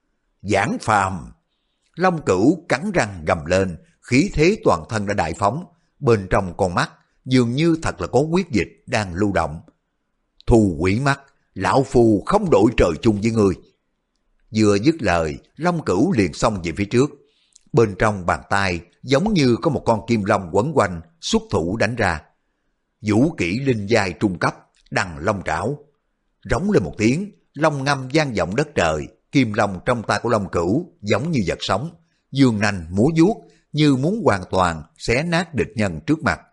Giảng Phàm, Long Cửu cắn răng gầm lên, khí thế toàn thân đã đại phóng, bên trong con mắt dường như thật là có huyết dịch đang lưu động. Thù quỷ mắt, lão phù không đổi trời chung với ngươi. Vừa dứt lời, Long Cửu liền xông về phía trước. Bên trong bàn tay giống như có một con kim long quấn quanh, xuất thủ đánh ra. Vũ kỹ linh giai trung cấp, Đằng Long Trảo. Rống lên một tiếng, long ngâm vang vọng đất trời, kim long trong tay của Long Cửu giống như vật sống, dương nanh múa vuốt như muốn hoàn toàn xé nát địch nhân trước mặt.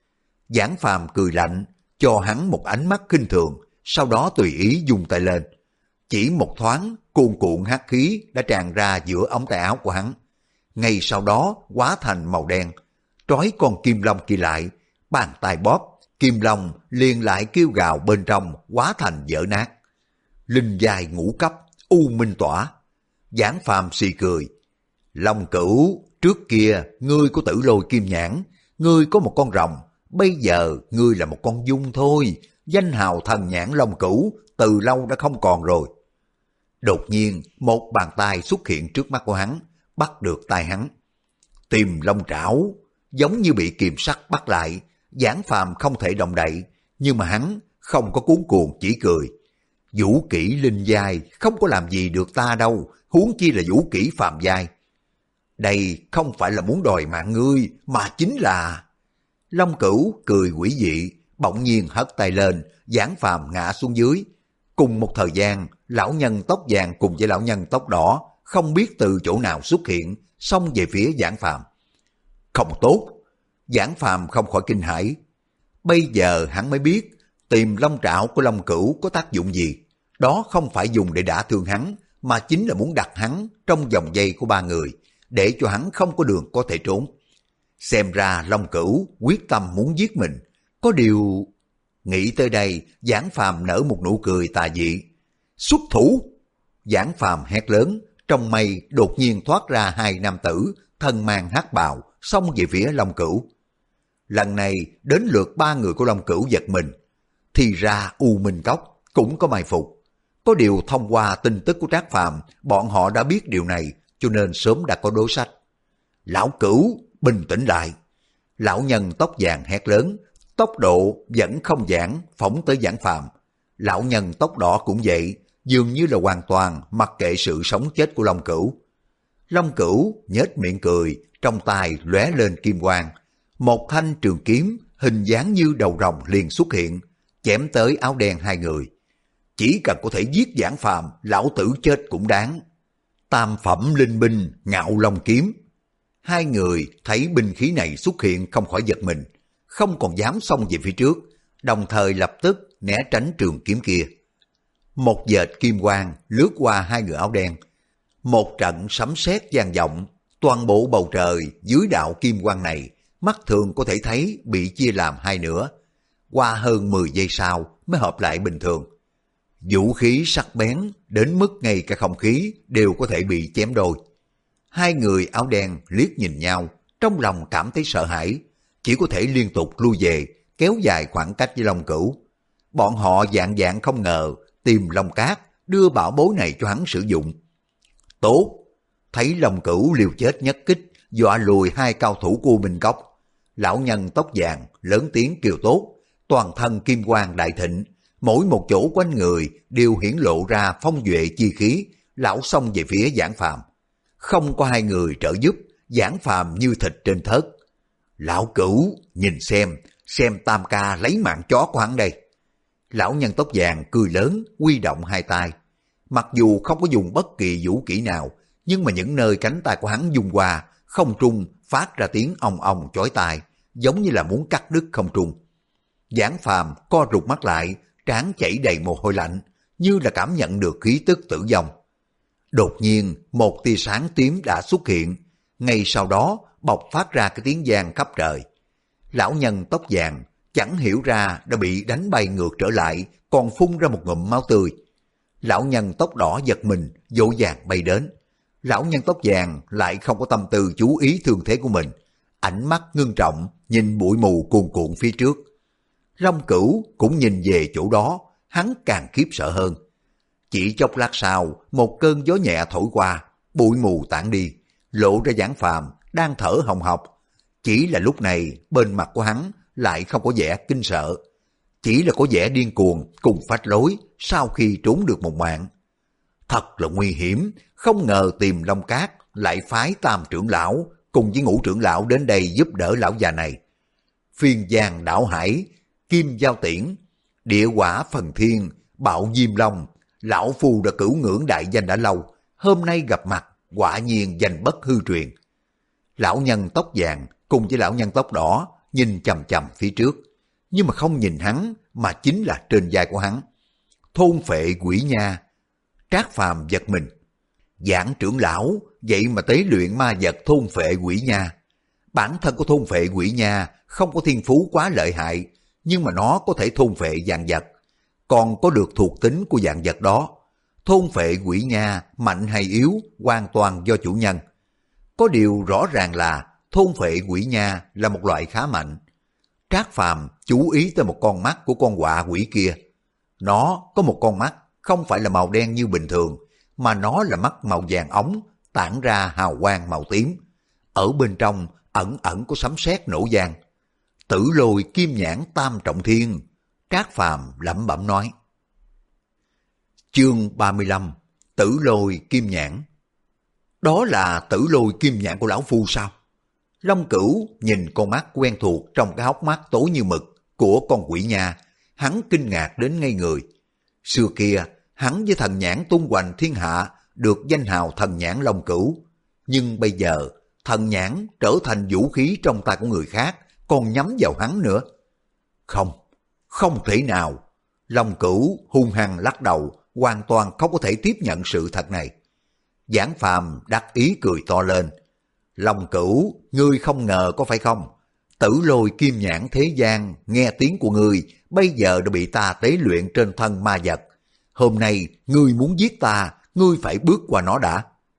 Giảng Phàm cười lạnh, cho hắn một ánh mắt khinh thường, sau đó tùy ý dùng tay lên. Chỉ một thoáng, cuồn cuộn hắc khí đã tràn ra giữa ống tay áo của hắn. Ngay sau đó hóa thành màu đen, trói con kim long kia lại, bàn tay bóp, kim long liền lại kêu gào bên trong hóa thành vỡ nát. Linh giai ngũ cấp, u minh tỏa. Giảng Phàm xì cười, Long Cửu, trước kia ngươi có Tử Lôi Kim Nhãn, ngươi có một con rồng, bây giờ ngươi là một con giun thôi, danh hào thần nhãn Long Cửu từ lâu đã không còn rồi. Đột nhiên một bàn tay xuất hiện trước mắt của hắn, bắt được tay hắn. Tiềm Long Trảo giống như bị kiềm sắt bắt lại, Giảng Phàm không thể động đậy, nhưng mà hắn không có cuống cuồng, chỉ cười. Vũ kỹ linh giai không có làm gì được ta đâu, huống chi là vũ kỹ phàm giai. Đây không phải là muốn đòi mạng ngươi, mà chính là... Long Cửu cười quỷ dị, bỗng nhiên hất tay lên, Giảng Phàm ngã xuống dưới. Cùng một thời gian, lão nhân tóc vàng cùng với lão nhân tóc đỏ không biết từ chỗ nào xuất hiện, xông về phía Giảng Phàm. Không tốt! Giảng Phàm không khỏi kinh hãi. Bây giờ hắn mới biết Tiềm Long Trảo của Long Cửu có tác dụng gì. Đó không phải dùng để đả thương hắn, mà chính là muốn đặt hắn trong vòng dây của ba người, để cho hắn không có đường có thể trốn. Xem ra Long Cửu quyết tâm muốn giết mình. Có điều... Nghĩ tới đây, Giảng Phàm nở một nụ cười tà dị. Xuất thủ! Giảng Phàm hét lớn, trong mây đột nhiên thoát ra hai nam tử, thân mang hắc bào, xông về phía Long Cửu. Lần này đến lượt ba người của Long Cửu giật mình. Thì ra U Minh Cốc cũng có mai phục. Có điều thông qua tin tức của Trác Phàm, bọn họ đã biết điều này, cho nên sớm đã có đối sách. Lão Cửu, bình tĩnh lại! Lão nhân tóc vàng hét lớn, tốc độ vẫn không giảm, phóng tới Giảng Phàm. Lão nhân tóc đỏ cũng vậy, dường như là hoàn toàn mặc kệ sự sống chết của Long Cửu. Long Cửu nhếch miệng cười, trong tay lóe lên kim quang. Một thanh trường kiếm hình dáng như đầu rồng liền xuất hiện, chém tới áo đen hai người. Chỉ cần có thể giết Giảng Phàm, lão tử chết cũng đáng. Tam phẩm linh binh Ngạo Long kiếm. Hai người thấy binh khí này xuất hiện không khỏi giật mình, không còn dám xông về phía trước, đồng thời lập tức né tránh trường kiếm kia. Một vệt kim quang lướt qua hai người áo đen. Một trận sấm sét vang vọng, toàn bộ bầu trời dưới đạo kim quang này, mắt thường có thể thấy bị chia làm hai nửa. Qua hơn mười giây sau mới hợp lại bình thường. Vũ khí sắc bén đến mức ngay cả không khí đều có thể bị chém đôi. Hai người áo đen liếc nhìn nhau, trong lòng cảm thấy sợ hãi, chỉ có thể liên tục lui về, kéo dài khoảng cách với Long Cửu. Bọn họ dạng dạng không ngờ Tiềm Long Cát đưa bảo bối này cho hắn sử dụng. Tốt! Thấy Long Cửu liều chết nhất kích, dọa lùi hai cao thủ của U Minh Cốc. Lão nhân tóc vàng lớn tiếng kêu tốt, toàn thân kim quang đại thịnh, mỗi một chỗ quanh người đều hiển lộ ra phong duệ chi khí. Lão xông về phía Giảng Phàm. Không có hai người trợ giúp, Giảng Phàm như thịt trên thớt. Lão Cửu, nhìn xem, xem Tam ca lấy mạng chó của hắn đây. Lão nhân tóc vàng cười lớn, huy động hai tay. Mặc dù không có dùng bất kỳ vũ kỹ nào, nhưng mà những nơi cánh tay của hắn dùng qua, không trung phát ra tiếng ong ong chói tai, giống như là muốn cắt đứt không trung. Giảng Phàm co rụt mắt lại, trán chảy đầy mồ hôi lạnh, như là cảm nhận được khí tức tử vong. Đột nhiên, một tia sáng tím đã xuất hiện, ngay sau đó bộc phát ra cái tiếng vang khắp trời. Lão nhân tóc vàng chẳng hiểu ra đã bị đánh bay ngược trở lại, còn phun ra một ngụm máu tươi. Lão nhân tóc đỏ giật mình, vội vàng bay đến. Lão nhân tóc vàng lại không có tâm tư chú ý thương thế của mình, ánh mắt ngưng trọng nhìn bụi mù cuồn cuộn phía trước. Long Cửu cũng nhìn về chỗ đó, hắn càng khiếp sợ hơn. Chỉ chốc lát sau, một cơn gió nhẹ thổi qua, bụi mù tản đi, lộ ra Giảng Phàm đang thở hồng hộc. Chỉ là lúc này bên mặt của hắn lại không có vẻ kinh sợ, chỉ là có vẻ điên cuồng cùng phách lối sau khi trốn được một mạng. Thật là nguy hiểm, không ngờ Tìm Long Cát lại phái Tam trưởng lão cùng với Ngũ trưởng lão đến đây giúp đỡ lão già này. Phiên giang đảo hải, kim giao tiễn, địa quả phần thiên, bạo diêm long, lão phu đã cửu ngưỡng đại danh đã lâu, hôm nay gặp mặt quả nhiên danh bất hư truyền. Lão nhân tóc vàng cùng với lão nhân tóc đỏ nhìn chằm chằm phía trước, nhưng mà không nhìn hắn mà chính là trên vai của hắn. Thôn phệ quỷ nha. Trác Phàm giật mình. Giảng trưởng lão vậy mà tế luyện ma vật thôn phệ quỷ nha. Bản thân của thôn phệ quỷ nha không có thiên phú quá lợi hại, nhưng mà nó có thể thôn phệ vạn vật, còn có được thuộc tính của vạn vật đó. Thôn phệ quỷ nha mạnh hay yếu hoàn toàn do chủ nhân. Có điều rõ ràng là thôn phệ quỷ nha là một loại khá mạnh. Trác Phàm chú ý tới một con mắt của con quạ quỷ kia. Nó có một con mắt không phải là màu đen như bình thường, mà nó là mắt màu vàng óng, tản ra hào quang màu tím. Ở bên trong ẩn ẩn có sấm sét nổ vang. Tử Lôi Kim Nhãn Tam Trọng Thiên. Trác Phàm lẩm bẩm nói. Chương ba mươi lăm. Tử Lôi Kim Nhãn. Đó là Tử Lôi Kim Nhãn của lão phu sao? Long Cửu nhìn con mắt quen thuộc trong cái hốc mắt tối như mực của con quỷ nha, hắn kinh ngạc đến ngây người. Xưa kia, hắn với thần nhãn tung hoành thiên hạ, được danh hào thần nhãn Long Cửu. Nhưng bây giờ, thần nhãn trở thành vũ khí trong tay của người khác, còn nhắm vào hắn nữa. Không, không thể nào. Long Cửu hung hăng lắc đầu, hoàn toàn không có thể tiếp nhận sự thật này. Giảng Phàm đắc ý cười to lên. Long Cửu, ngươi không ngờ có phải không? Tử Lôi Kim Nhãn thế gian, nghe tiếng của ngươi, bây giờ đã bị ta tế luyện trên thân ma vật. Hôm nay, ngươi muốn giết ta, ngươi phải bước qua nó đã.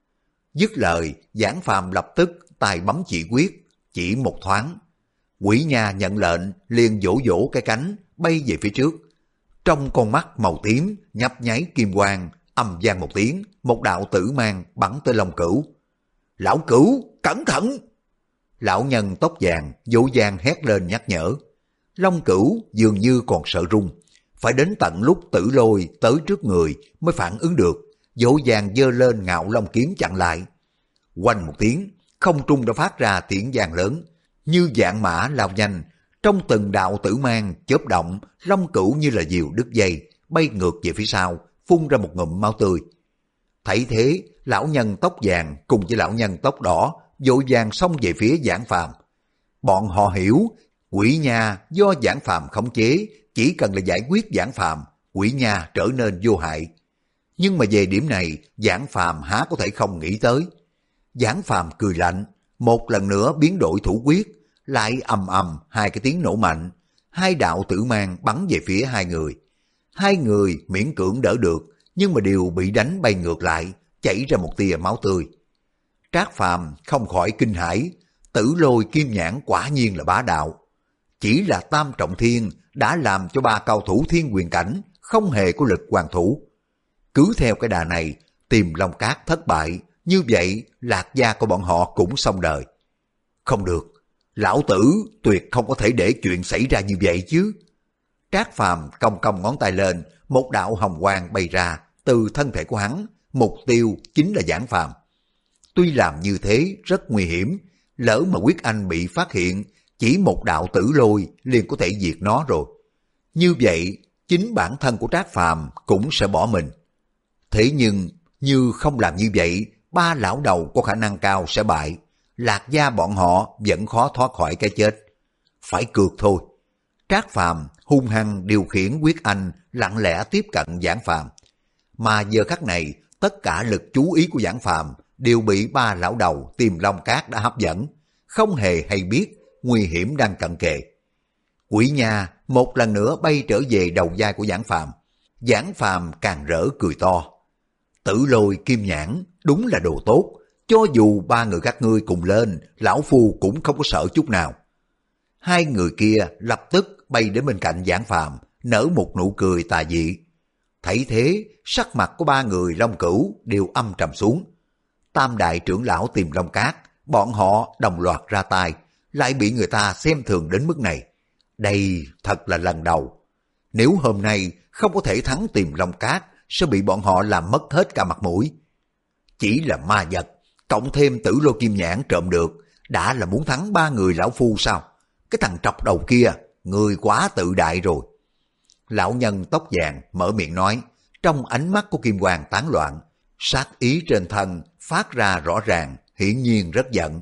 Dứt lời, Giảng Phàm lập tức tay bấm chỉ quyết, chỉ một thoáng. Quỷ nha nhận lệnh, liền vỗ vỗ cái cánh, bay về phía trước. Trong con mắt màu tím, nhấp nháy kim quang, ầm vang một tiếng, một đạo tử mang bắn tới Long Cửu. Lão Cửu, cẩn thận! Lão nhân tóc vàng, vỗ vàng hét lên nhắc nhở. Long Cửu dường như còn sợ run, phải đến tận lúc Tử Lôi tới trước người mới phản ứng được, vỗ vàng giơ lên ngạo long kiếm chặn lại. Quanh một tiếng, không trung đã phát ra tiếng vang lớn, như vạn mã lao nhanh, trong từng đạo tử mang chớp động, Long Cửu như là diều đứt dây, bay ngược về phía sau, phun ra một ngụm máu tươi. Thấy thế, lão nhân tóc vàng cùng với lão nhân tóc đỏ vội vàng xông về phía Giảng Phàm. Bọn họ hiểu, quỷ nha do Giảng Phàm khống chế, chỉ cần là giải quyết Giảng Phàm, quỷ nha trở nên vô hại. Nhưng mà về điểm này, Giảng Phàm há có thể không nghĩ tới. Giảng Phàm cười lạnh, một lần nữa biến đổi thủ quyết, lại ầm ầm hai cái tiếng nổ mạnh, hai đạo tử mang bắn về phía hai người. Hai người miễn cưỡng đỡ được, nhưng mà đều bị đánh bay ngược lại, chảy ra một tia máu tươi. Trác Phàm không khỏi kinh hãi, Tử Lôi Kim Nhãn quả nhiên là bá đạo. Chỉ là Tam Trọng Thiên đã làm cho ba cao thủ thiên quyền cảnh không hề có lực hoàn thủ. Cứ theo cái đà này, Tìm Long Cát thất bại, như vậy Lạc gia của bọn họ cũng xong đời. Không được, lão tử tuyệt không có thể để chuyện xảy ra như vậy chứ. Trác Phàm cong cong ngón tay lên, một đạo hồng quang bay ra từ thân thể của hắn, mục tiêu chính là Giảng Phàm. Tuy làm như thế rất nguy hiểm, lỡ mà Quyết Anh bị phát hiện, chỉ một đạo tử lôi liền có thể diệt nó rồi. Như vậy, chính bản thân của Trác Phàm cũng sẽ bỏ mình. Thế nhưng, như không làm như vậy, ba lão đầu có khả năng cao sẽ bại. Lạc gia bọn họ vẫn khó thoát khỏi cái chết. Phải cược thôi. Trác Phàm hung hăng điều khiển Quyết Anh lặng lẽ tiếp cận Giảng Phàm. Mà giờ khắc này, tất cả lực chú ý của Giảng Phàm đều bị ba lão đầu Tiềm Long Cát đã hấp dẫn, không hề hay biết nguy hiểm đang cận kề. Quỷ nha một lần nữa bay trở về đầu vai của Giảng Phàm. Giảng Phàm càng rỡ cười to. Tử Lôi Kim Nhãn đúng là đồ tốt, cho dù ba người các ngươi cùng lên, lão phu cũng không có sợ chút nào. Hai người kia lập tức bay đến bên cạnh Giảng Phàm, nở một nụ cười tà dị. Thấy thế, sắc mặt của ba người Long Cửu đều âm trầm xuống. Tam đại trưởng lão Tiềm Long Cát, bọn họ đồng loạt ra tay, lại bị người ta xem thường đến mức này. Đây thật là lần đầu. Nếu hôm nay không có thể thắng Tiềm Long Cát, sẽ bị bọn họ làm mất hết cả mặt mũi. Chỉ là ma vật, cộng thêm Tử Lôi Kim Nhãn trộm được, đã là muốn thắng ba người lão phu sao? Cái thằng trọc đầu kia, người quá tự đại rồi. Lão nhân tóc vàng mở miệng nói, trong ánh mắt của Kim Hoàng tán loạn, sát ý trên thân phát ra rõ ràng, hiển nhiên rất giận.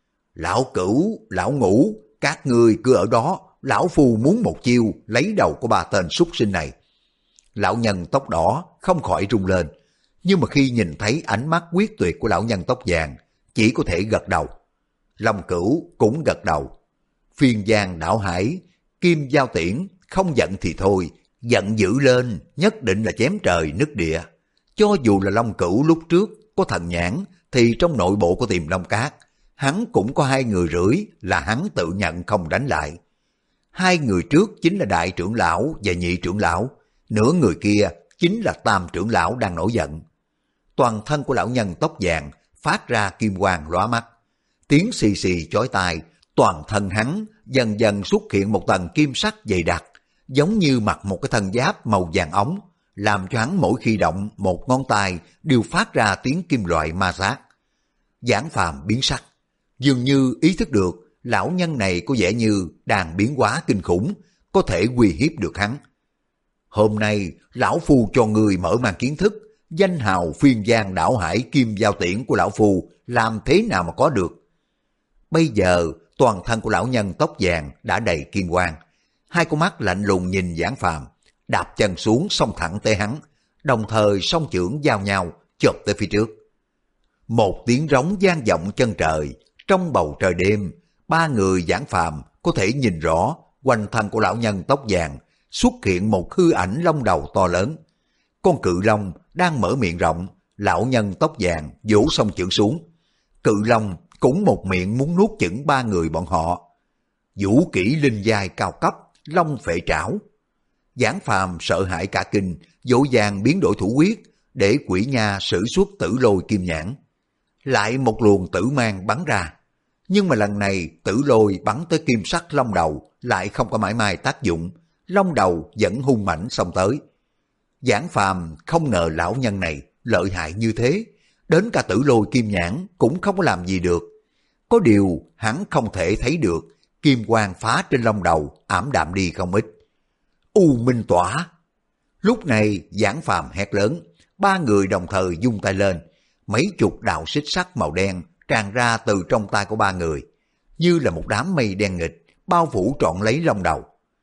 Lão Cửu, lão Ngũ, các ngươi cứ ở đó, lão phu muốn một chiêu lấy đầu của ba tên súc sinh này. Lão nhân tóc đỏ không khỏi rung lên, nhưng mà khi nhìn thấy ánh mắt quyết tuyệt của lão nhân tóc vàng, chỉ có thể gật đầu. Long Cửu cũng gật đầu. Phiên giang đảo hải, Kim Giao Tiễn, không giận thì thôi, giận dữ lên, nhất định là chém trời nứt địa. Cho dù là Long Cửu lúc trước có thần nhãn, thì trong nội bộ của Tiềm Long Cát, hắn cũng có hai người rưỡi là hắn tự nhận không đánh lại. Hai người trước chính là đại trưởng lão và nhị trưởng lão, nửa người kia chính là tam trưởng lão đang nổi giận. Toàn thân của lão nhân tóc vàng phát ra kim quang lóa mắt, tiếng xì xì chói tai, toàn thân hắn dần dần xuất hiện một tầng kim sắc dày đặc, giống như mặc một cái thân giáp màu vàng ống, làm cho hắn mỗi khi động một ngón tay đều phát ra tiếng kim loại ma sát. Giảng Phàm biến sắc, dường như ý thức được lão nhân này có vẻ như đang biến hóa kinh khủng, có thể uy hiếp được hắn. Hôm nay lão phu cho người mở màn kiến thức, danh hào phiên giang đảo hải Kim Giao Tiễn của lão phu làm thế nào mà có được. Bây giờ toàn thân của lão nhân tóc vàng đã đầy kim quang, hai con mắt lạnh lùng nhìn Giảng Phàm, đạp chân xuống xông thẳng tới hắn, đồng thời song chưởng giao nhau chộp tới phía trước. Một tiếng rống vang vọng chân trời, trong bầu trời đêm, ba người Giảng Phàm có thể nhìn rõ quanh thân của lão nhân tóc vàng xuất hiện một hư ảnh long đầu to lớn. Con cự long đang mở miệng rộng, lão nhân tóc vàng vỗ song chưởng xuống. Cự long cũng một miệng muốn nuốt chửng ba người bọn họ. Vũ kỹ linh giai cao cấp, long phệ trảo. Giảng Phàm sợ hãi cả kinh, vội vàng biến đổi thủ quyết để quỷ nha sử xuất Tử Lôi Kim Nhãn. Lại một luồng tử mang bắn ra, nhưng mà lần này tử lôi bắn tới kim sắc long đầu lại không có mãi mai tác dụng, long đầu vẫn hung mãnh xông tới. Giảng Phàm không ngờ lão nhân này lợi hại như thế, đến cả Tử Lôi Kim Nhãn cũng không có làm gì được. Có điều hắn không thể thấy được kim quang phá trên long đầu ảm đạm đi không ít. U minh tỏa. Lúc này Giảng Phàm hét lớn, ba người đồng thời vung tay lên, mấy chục đạo xích sắt màu đen tràn ra từ trong tay của ba người, như là một đám mây đen nghịch bao phủ trọn lấy long đầu.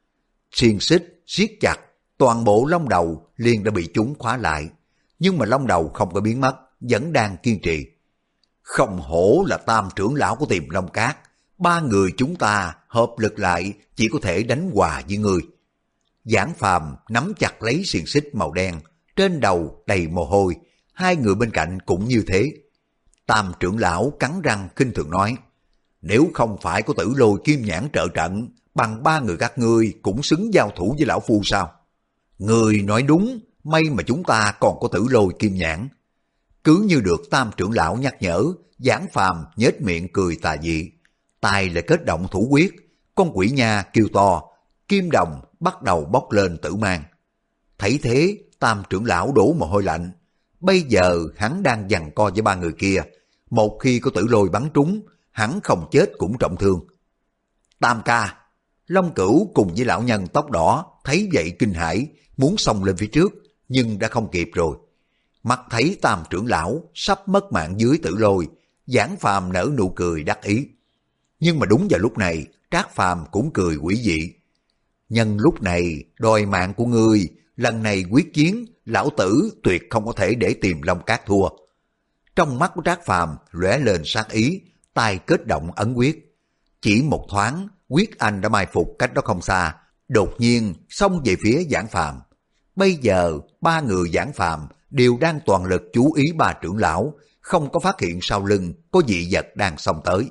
Xiên xích siết chặt, toàn bộ long đầu liền đã bị chúng khóa lại, nhưng mà long đầu không có biến mất, vẫn đang kiên trì. Không hổ là tam trưởng lão của Tiềm Long Cát, ba người chúng ta hợp lực lại chỉ có thể đánh hòa với ngươi. Giảng Phàm nắm chặt lấy xiên xích màu đen, trên đầu đầy mồ hôi, hai người bên cạnh cũng như thế. Tam trưởng lão cắn răng khinh thường nói, nếu không phải có Tử Lôi Kim Nhãn trợ trận, bằng ba người các ngươi cũng xứng giao thủ với lão phu sao? Ngươi nói đúng, may mà chúng ta còn có Tử Lôi Kim Nhãn. Cứ như được tam trưởng lão nhắc nhở, Giảng Phàm nhếch miệng cười tà dị, tay lại kết động thủ quyết, con quỷ nha kêu to, kim đồng bắt đầu bốc lên tử mang. Thấy thế, tam trưởng lão đổ mồ hôi lạnh. Bây giờ hắn đang giằng co với ba người kia, một khi có tử lôi bắn trúng, hắn không chết cũng trọng thương. Tam ca. Long Cửu cùng với lão nhân tóc đỏ thấy vậy kinh hãi, muốn xông lên phía trước, nhưng đã không kịp rồi. Mắt thấy Tam trưởng lão sắp mất mạng dưới tử lôi, Giảng Phàm nở nụ cười đắc ý. Nhưng mà đúng vào lúc này, Trác Phàm cũng cười quỷ dị. Nhân lúc này, đòi mạng của ngươi, lần này quyết chiến, lão tử tuyệt không có thể để Tiềm Long Cát thua. Trong mắt của Trác Phàm lóe lên sát ý, tay kết động ấn quyết. Chỉ một thoáng, quyết anh đã mai phục cách đó không xa, đột nhiên xông về phía Giảng Phàm. Bây giờ, ba người Giảng Phàm đều đang toàn lực chú ý ba trưởng lão, không có phát hiện sau lưng có dị vật đang xông tới.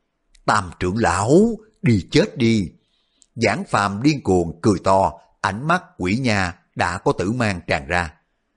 Tam trưởng lão, đi chết đi. Giảng Phàm điên cuồng cười to, ánh mắt quỷ nha đã có tử mang tràn ra.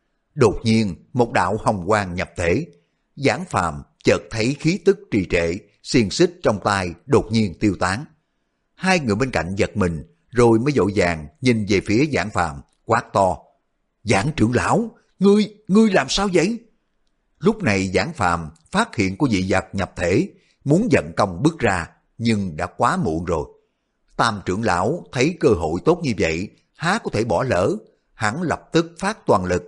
Đột nhiên, một đạo hồng quang nhập thể. Giảng Phàm chợt thấy khí tức trì trệ, xiềng xích trong tay đột nhiên tiêu tán. Hai người bên cạnh giật mình, rồi mới vội vàng nhìn về phía Giảng Phàm, quát to. Giảng trưởng lão, ngươi, ngươi làm sao vậy? Lúc này Giảng Phàm phát hiện có dị vật nhập thể, muốn giận công bước ra, nhưng đã quá muộn rồi. Tam trưởng lão thấy cơ hội tốt như vậy, há có thể bỏ lỡ, hắn lập tức phát toàn lực.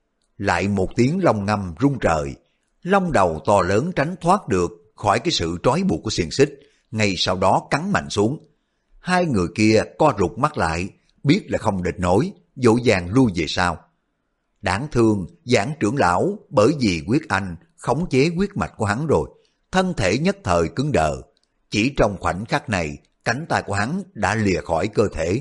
Lại một tiếng long ngâm rung trời, long đầu to lớn tránh thoát được khỏi cái sự trói buộc của xiềng xích, ngay sau đó cắn mạnh xuống. Hai người kia co rụt mắt lại, biết là không địch nổi, vội vàng lui về sau. Đáng thương, Giảng trưởng lão bởi vì quyết anh khống chế huyết mạch của hắn rồi, thân thể nhất thời cứng đờ. Chỉ trong khoảnh khắc này, cánh tay của hắn đã lìa khỏi cơ thể.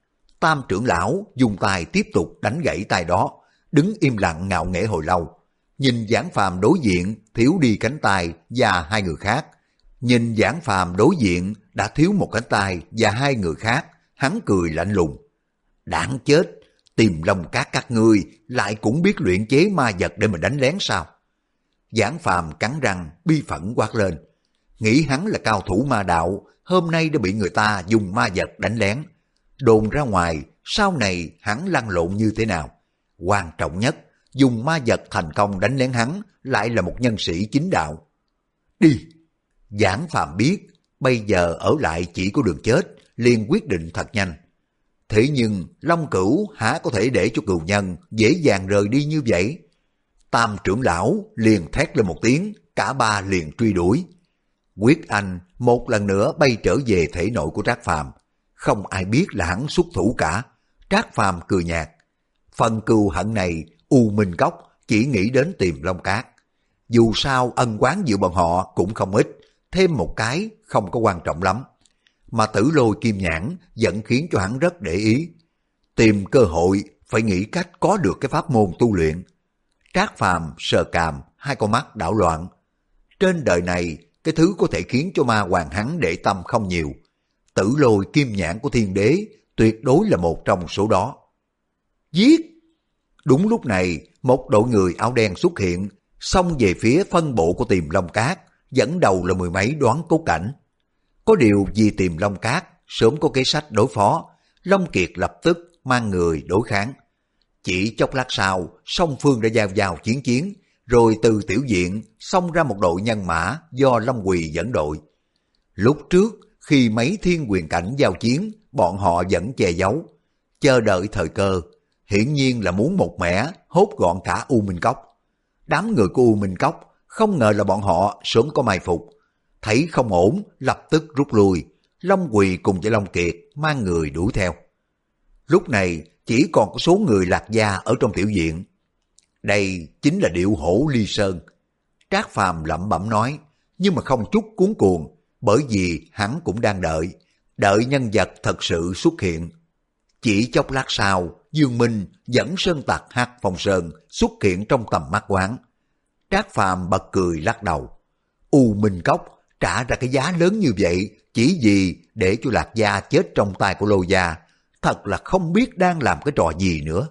Tam trưởng lão dùng tay tiếp tục đánh gãy tay đó, đứng im lặng ngạo nghễ hồi lâu. Nhìn Giảng Phàm đối diện thiếu đi cánh tay và hai người khác. Nhìn Giảng Phàm đối diện đã thiếu một cánh tay và hai người khác, hắn cười lạnh lùng. Đáng chết, Tiềm Long Cát các ngươi lại cũng biết luyện chế ma vật để mà đánh lén sao? Giảng Phàm cắn răng bi phẫn quát lên. Nghĩ hắn là cao thủ ma đạo, hôm nay đã bị người ta dùng ma vật đánh lén. Đồn ra ngoài, sau này hắn lăn lộn như thế nào? Quan trọng nhất, dùng ma vật thành công đánh lén hắn lại là một nhân sĩ chính đạo. Đi! Giảng Phàm biết, bây giờ ở lại chỉ có đường chết, liền quyết định thật nhanh. Thế nhưng Long Cửu há có thể để cho cừu nhân dễ dàng rời đi như vậy? Tam trưởng lão liền thét lên một tiếng, cả ba liền truy đuổi. Quyết anh một lần nữa bay trở về thể nội của Trác Phàm, không ai biết là hắn xuất thủ cả. Trác Phàm cười nhạt. Phần cừu hận này, U Minh Cốc chỉ nghĩ đến Tiềm Long Cát. Dù sao ân oán giữa bọn họ cũng không ít, thêm một cái không có quan trọng lắm. Mà Tử Lôi Kim Nhãn vẫn khiến cho hắn rất để ý. Tìm cơ hội phải nghĩ cách có được cái pháp môn tu luyện. Trác Phàm sờ cằm, hai con mắt đảo loạn. Trên đời này, cái thứ có thể khiến cho ma hoàng hắn để tâm không nhiều. Tử Lôi Kim Nhãn của Thiên Đế tuyệt đối là một trong số đó. Giết! Đúng lúc này, một đội người áo đen xuất hiện, xông về phía phân bộ của Tiềm Long Cát, dẫn đầu là mười mấy đoán cốt cảnh. Có điều vì Tiềm Long Cát sớm có kế sách đối phó, Long Kiệt lập tức mang người đối kháng. Chỉ chốc lát sau, song phương đã giao vào chiến chiến, rồi từ tiểu viện xông ra một đội nhân mã do Long Quỳ dẫn đội. Lúc trước, khi mấy thiên quyền cảnh giao chiến, bọn họ vẫn che giấu, chờ đợi thời cơ, hiển nhiên là muốn một mẻ hốt gọn cả U Minh Cốc. Đám người của U Minh Cốc không ngờ là bọn họ sớm có mai phục, thấy không ổn lập tức rút lui. Long Quỳ cùng với Long Kiệt mang người đuổi theo. Lúc này chỉ còn có số người Lạc Gia ở trong tiểu viện. Đây chính là điệu hổ ly sơn. Trác Phàm lẩm bẩm nói, nhưng mà không chút cuống cuồng, bởi vì hắn cũng đang đợi, đợi nhân vật thật sự xuất hiện. Chỉ chốc lát sau, Dương Minh dẫn sơn tặc Hắc Phong Sơn xuất hiện trong tầm mắt quán. Trác Phàm bật cười lắc đầu. U Minh Cốc trả ra cái giá lớn như vậy chỉ vì để cho Lạc Gia chết trong tay của Lô Gia, thật là không biết đang làm cái trò gì nữa.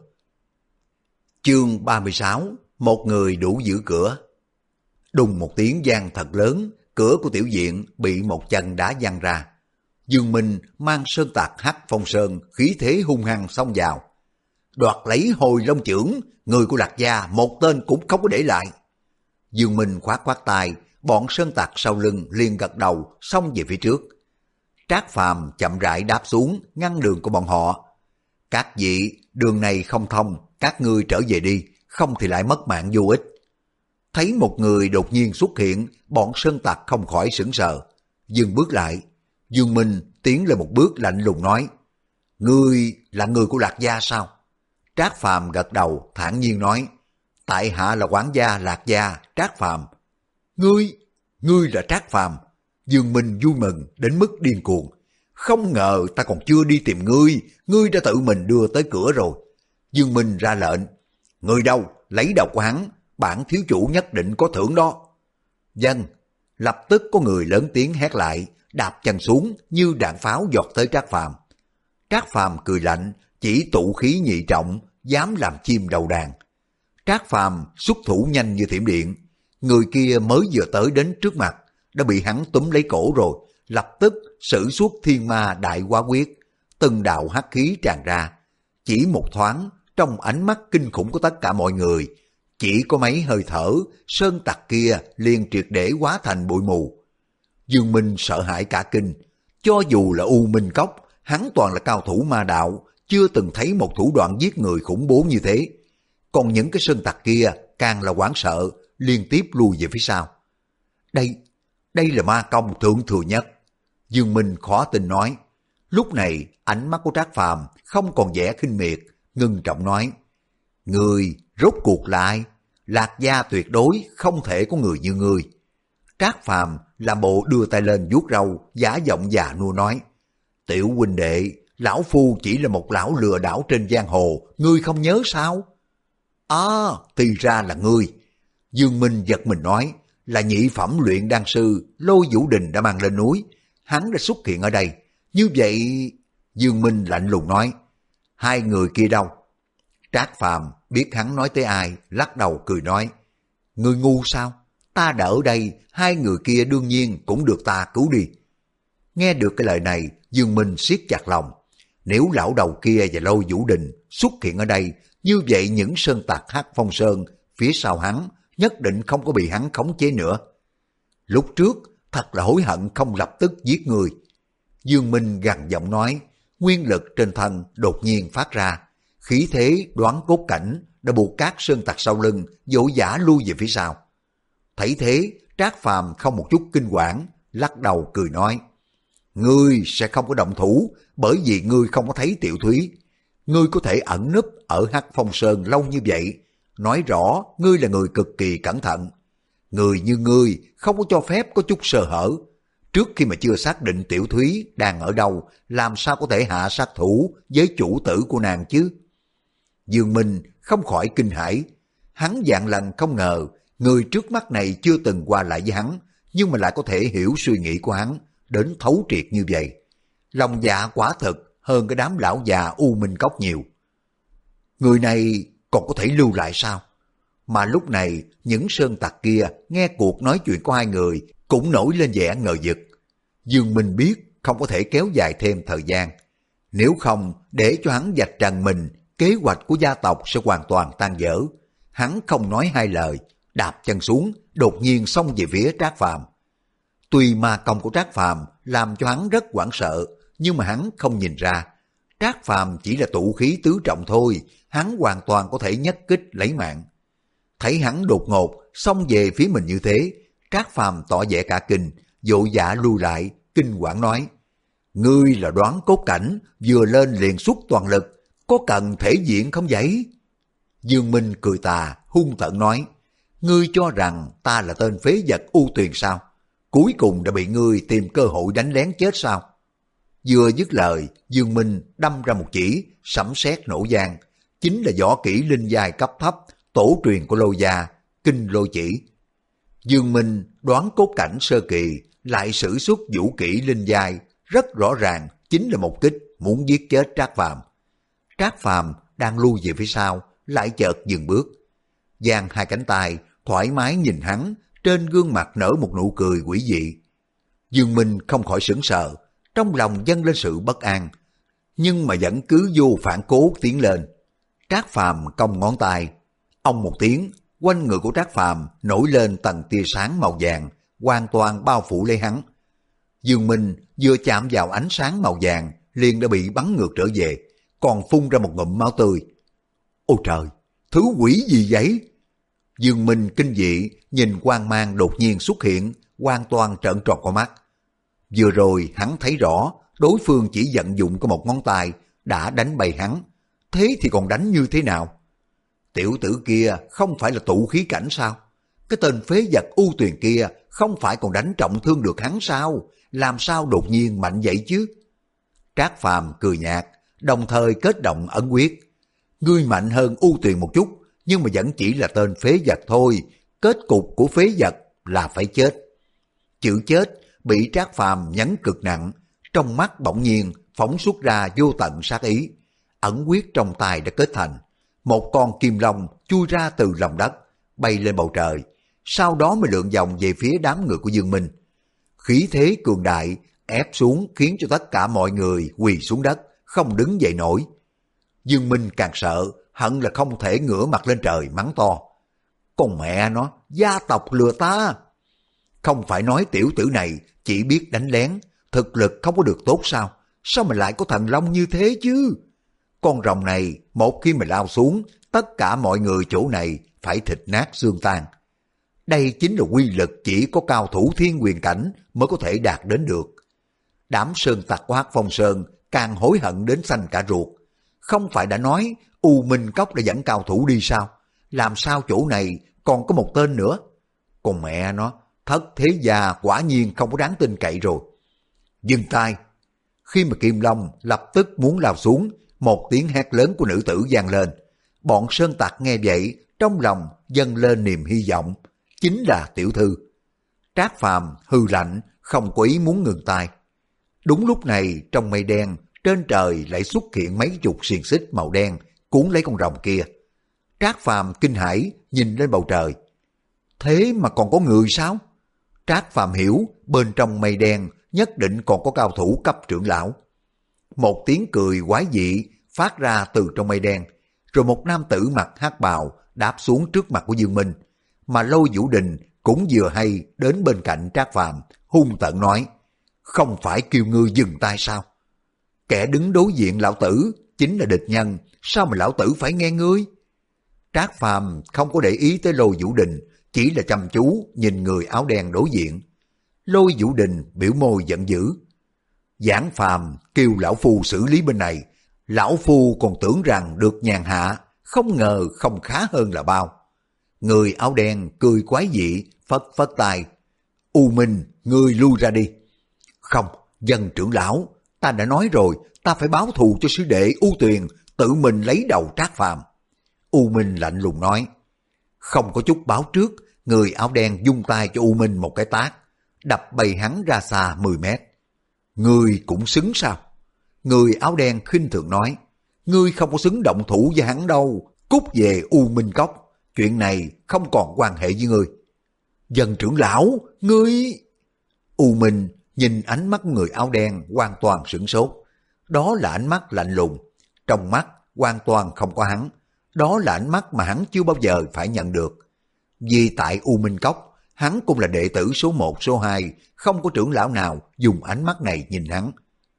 Chương ba mươi sáu, một người đủ giữ cửa. Đùng một tiếng vang thật lớn, cửa của tiểu viện bị một chân đá văng ra. Dương Minh mang sơn tặc Hắc Phong Sơn khí thế hung hăng xông vào. Đoạt lấy Hồi Long chưởng, người của Lạc Gia một tên cũng không có để lại. Dương Minh khoát khoát tay, bọn sơn tặc sau lưng liền gật đầu xông về phía trước. Trác Phàm chậm rãi đáp xuống ngăn đường của bọn họ. Các vị, đường này không thông, các ngươi trở về đi, không thì lại mất mạng vô ích. Thấy một người đột nhiên xuất hiện, bọn sơn tặc không khỏi sững sờ, dừng bước lại. Dương Minh tiến lên một bước lạnh lùng nói, ngươi là người của Lạc Gia sao? Trác Phàm gật đầu thản nhiên nói, tại hạ là quản gia Lạc Gia Trác Phàm. Ngươi, ngươi là Trác Phàm? Dương Minh vui mừng đến mức điên cuồng. Không ngờ ta còn chưa đi tìm ngươi, ngươi đã tự mình đưa tới cửa rồi. Dương Minh ra lệnh, người đâu, lấy đầu của hắn, bản thiếu chủ nhất định có thưởng đó. Dân, lập tức có người lớn tiếng hét lại, đạp chân xuống như đạn pháo giọt tới Trác Phàm. Trác Phàm cười lạnh, chỉ tụ khí nhị trọng, dám làm chim đầu đàn. Trác Phàm xuất thủ nhanh như thiểm điện, người kia mới vừa tới đến trước mặt, đã bị hắn túm lấy cổ rồi, lập tức sử xuất thiên ma đại hóa quyết, từng đạo hắc khí tràn ra. Chỉ một thoáng, trong ánh mắt kinh khủng của tất cả mọi người, chỉ có mấy hơi thở, sơn tặc kia liền triệt để hóa thành bụi mù. Dương Minh sợ hãi cả kinh, cho dù là U Minh Cốc, hắn toàn là cao thủ ma đạo, chưa từng thấy một thủ đoạn giết người khủng bố như thế. Còn những cái sơn tặc kia càng là hoảng sợ, liên tiếp lùi về phía sau. Đây, đây là ma công thượng thừa nhất. Dương Minh khó tin nói. Lúc này ánh mắt của Trác Phàm không còn vẻ khinh miệt, ngưng trọng nói, người rốt cuộc là ai? Lạc Gia tuyệt đối không thể có người như ngươi. Trác Phàm làm bộ đưa tay lên vuốt râu, giả giọng già nua nói, tiểu huynh đệ, lão phu chỉ là một lão lừa đảo trên giang hồ, ngươi không nhớ sao? À, thì ra là ngươi. Dương Minh giật mình nói, là nhị phẩm luyện đan sư Lôi Vũ Đình đã mang lên núi, hắn đã xuất hiện ở đây. Như vậy, Dương Minh lạnh lùng nói, hai người kia đâu? Trác Phàm biết hắn nói tới ai, lắc đầu cười nói, ngươi ngu sao? Ta đã ở đây, hai người kia đương nhiên cũng được ta cứu đi. Nghe được cái lời này, Dương Minh siết chặt lòng. Nếu lão đầu kia và Lôi Vũ Đình xuất hiện ở đây, như vậy những sơn tặc Hắc Phong Sơn phía sau hắn nhất định không có bị hắn khống chế nữa. Lúc trước thật là hối hận không lập tức giết người. Dương Minh gằn giọng nói, nguyên lực trên thân đột nhiên phát ra, khí thế đoán cốt cảnh đã buộc các sơn tặc sau lưng vội vã lui về phía sau. Thấy thế, Trác Phàm không một chút kinh quản, lắc đầu cười nói, ngươi sẽ không có động thủ bởi vì ngươi không có thấy Tiểu Thúy. Ngươi có thể ẩn núp ở Hắc Phong Sơn lâu như vậy, nói rõ ngươi là người cực kỳ cẩn thận. Người như ngươi không có cho phép có chút sơ hở. Trước khi mà chưa xác định Tiểu Thúy đang ở đâu, làm sao có thể hạ sát thủ với chủ tử của nàng chứ? Dương Minh không khỏi kinh hãi. Hắn vạn lần không ngờ người trước mắt này chưa từng qua lại với hắn, nhưng mà lại có thể hiểu suy nghĩ của hắn đến thấu triệt như vậy. Lòng dạ quả thực hơn cái đám lão già U Minh Cốc nhiều. Người này còn có thể lưu lại sao? Mà lúc này những sơn tặc kia nghe cuộc nói chuyện của hai người cũng nổi lên vẻ ngờ vực. Dương Minh biết không có thể kéo dài thêm thời gian. Nếu không để cho hắn vạch trần mình, kế hoạch của gia tộc sẽ hoàn toàn tan vỡ. Hắn không nói hai lời, đạp chân xuống, đột nhiên xông về phía Trác Phàm. Tuy ma công của Trác Phàm làm cho hắn rất hoảng sợ, nhưng mà hắn không nhìn ra. Trác Phàm chỉ là tụ khí tứ trọng thôi, hắn hoàn toàn có thể nhất kích lấy mạng. Thấy hắn đột ngột xông về phía mình như thế, Trác Phàm tỏ vẻ cả kinh, vội vã lui lại, kinh quản nói, ngươi là đoán cốt cảnh, vừa lên liền xuất toàn lực, có cần thể diện không vậy? Dương Minh cười tà, hung tợn nói, ngươi cho rằng ta là tên phế vật U Tuyền sao? Cuối cùng đã bị ngươi tìm cơ hội đánh lén chết sao? Vừa dứt lời, Dương Minh đâm ra một chỉ, sấm sét nổ vang, chính là võ kỹ linh giai cấp thấp, tổ truyền của Lôi gia, Kinh Lôi Chỉ. Dương Minh đoán cốt cảnh sơ kỳ, lại sử xuất vũ kỹ linh giai, rất rõ ràng chính là một kích muốn giết chết Trác Phàm. Trác Phàm đang lui về phía sau, lại chợt dừng bước, giang hai cánh tay, thoải mái nhìn hắn, trên gương mặt nở một nụ cười quỷ dị. Dương Minh không khỏi sững sờ, trong lòng dâng lên sự bất an, nhưng mà vẫn cứ vô phản cố tiến lên. Trác Phàm cong ngón tay, ông một tiếng, quanh người của Trác Phàm nổi lên tầng tia sáng màu vàng, hoàn toàn bao phủ lấy hắn. Dương Minh vừa chạm vào ánh sáng màu vàng liền đã bị bắn ngược trở về, còn phun ra một ngụm máu tươi. Ôi trời, thứ quỷ gì vậy? Dương Minh kinh dị nhìn quang mang đột nhiên xuất hiện, hoàn toàn trợn tròn con mắt. Vừa rồi hắn thấy rõ đối phương chỉ vận dụng có một ngón tay đã đánh bay hắn, thế thì còn đánh như thế nào? Tiểu tử kia không phải là tụ khí cảnh sao? Cái tên phế vật U Tuyền kia không phải còn đánh trọng thương được hắn sao? Làm sao đột nhiên mạnh vậy chứ? Trác Phàm cười nhạt, đồng thời kết động ấn quyết. Ngươi mạnh hơn U Tuyền một chút, nhưng mà vẫn chỉ là tên phế vật thôi. Kết cục của phế vật là phải chết. Chữ chết bị Trác Phàm nhấn cực nặng, trong mắt bỗng nhiên phóng xuất ra vô tận sát ý. Ẩn quyết trong tay đã kết thành, một con kim long chui ra từ lòng đất, bay lên bầu trời, sau đó mới lượn vòng về phía đám người của Dương Minh. Khí thế cường đại ép xuống khiến cho tất cả mọi người quỳ xuống đất, không đứng dậy nổi. Dương Minh càng sợ, hận là không thể ngửa mặt lên trời mắng to. Con mẹ nó, gia tộc lừa ta! Không phải nói tiểu tử này chỉ biết đánh lén, thực lực không có được tốt sao? Sao mà lại có thần long như thế chứ? Con rồng này một khi mà lao xuống, tất cả mọi người chỗ này phải thịt nát xương tan. Đây chính là quy lực chỉ có cao thủ thiên quyền cảnh mới có thể đạt đến được. Đám sơn tặc của Hắc Phong Sơn càng hối hận đến xanh cả ruột. Không phải đã nói U Minh Cốc đã dẫn cao thủ đi sao? Làm sao chỗ này còn có một tên nữa? Còn mẹ nó, thất thế gia quả nhiên không có đáng tin cậy rồi. Dừng tay! Khi mà Kim Long lập tức muốn lao xuống, một tiếng hét lớn của nữ tử vang lên. Bọn sơn tặc nghe vậy, trong lòng dâng lên niềm hy vọng, chính là tiểu thư. Trác Phàm hừ lạnh, không có ý muốn ngừng tay. Đúng lúc này, trong mây đen, trên trời lại xuất hiện mấy chục xiềng xích màu đen cuốn lấy con rồng kia. Trác Phàm kinh hãi nhìn lên bầu trời. Thế mà còn có người sao? Trác Phàm hiểu bên trong mây đen nhất định còn có cao thủ cấp trưởng lão. Một tiếng cười quái dị phát ra từ trong mây đen, rồi một nam tử mặc hắc bào đáp xuống trước mặt của Dương Minh, mà Lôi Vũ Đình cũng vừa hay đến bên cạnh Trác Phàm, hung tợn nói: không phải kêu ngươi dừng tay sao? Kẻ đứng đối diện lão tử chính là địch nhân, sao mà lão tử phải nghe ngươi? Trác Phàm không có để ý tới Lôi Vũ Đình, chỉ là chăm chú nhìn người áo đen đối diện. Lôi Vũ Đình biểu môi giận dữ: Giảng Phàm kêu lão phu xử lý bên này, lão phu còn tưởng rằng được nhàn hạ, không ngờ không khá hơn là bao. Người áo đen cười quái dị, phất phất tay: U Minh, ngươi lui ra đi. Không, dân trưởng lão, ta đã nói rồi, ta phải báo thù cho sư đệ U Tuyền, tự mình lấy đầu Trác Phàm. U Minh lạnh lùng nói. Không có chút báo trước, người áo đen dung tay cho U Minh một cái tát, đập bay hắn ra xa mười mét. Ngươi cũng xứng sao? Người áo đen khinh thường nói. Ngươi không có xứng động thủ với hắn đâu, cút về U Minh Cốc, chuyện này không còn quan hệ với ngươi. Dân trưởng lão, ngươi... U Minh nhìn ánh mắt người áo đen hoàn toàn sửng sốt. Đó là ánh mắt lạnh lùng, trong mắt hoàn toàn không có hắn. Đó là ánh mắt mà hắn chưa bao giờ phải nhận được. Vì tại U Minh Cốc, hắn cũng là đệ tử số một, số hai, không có trưởng lão nào dùng ánh mắt này nhìn hắn.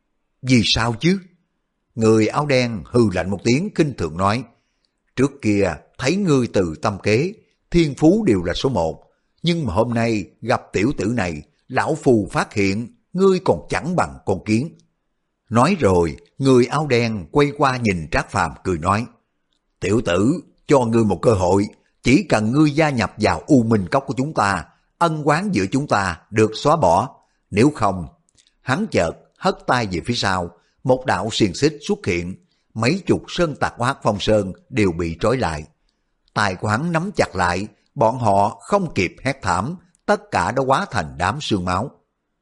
Vì sao chứ? Người áo đen hừ lạnh một tiếng kinh thường nói. Trước kia thấy ngươi từ tâm kế, thiên phú đều là số một, nhưng mà hôm nay gặp tiểu tử này, lão phù phát hiện ngươi còn chẳng bằng con kiến. Nói rồi, người áo đen quay qua nhìn Trác Phàm cười nói. Tiểu tử, cho ngươi một cơ hội, chỉ cần ngươi gia nhập vào U Minh Cốc của chúng ta, ân oán giữa chúng ta được xóa bỏ. Nếu không, hắn chợt hất tay về phía sau, một đạo xiềng xích xuất hiện, mấy chục sơn tặc của Hắc Phong Sơn đều bị trói lại. Tay của hắn nắm chặt lại, bọn họ không kịp hét thảm, tất cả đã hóa thành đám xương máu.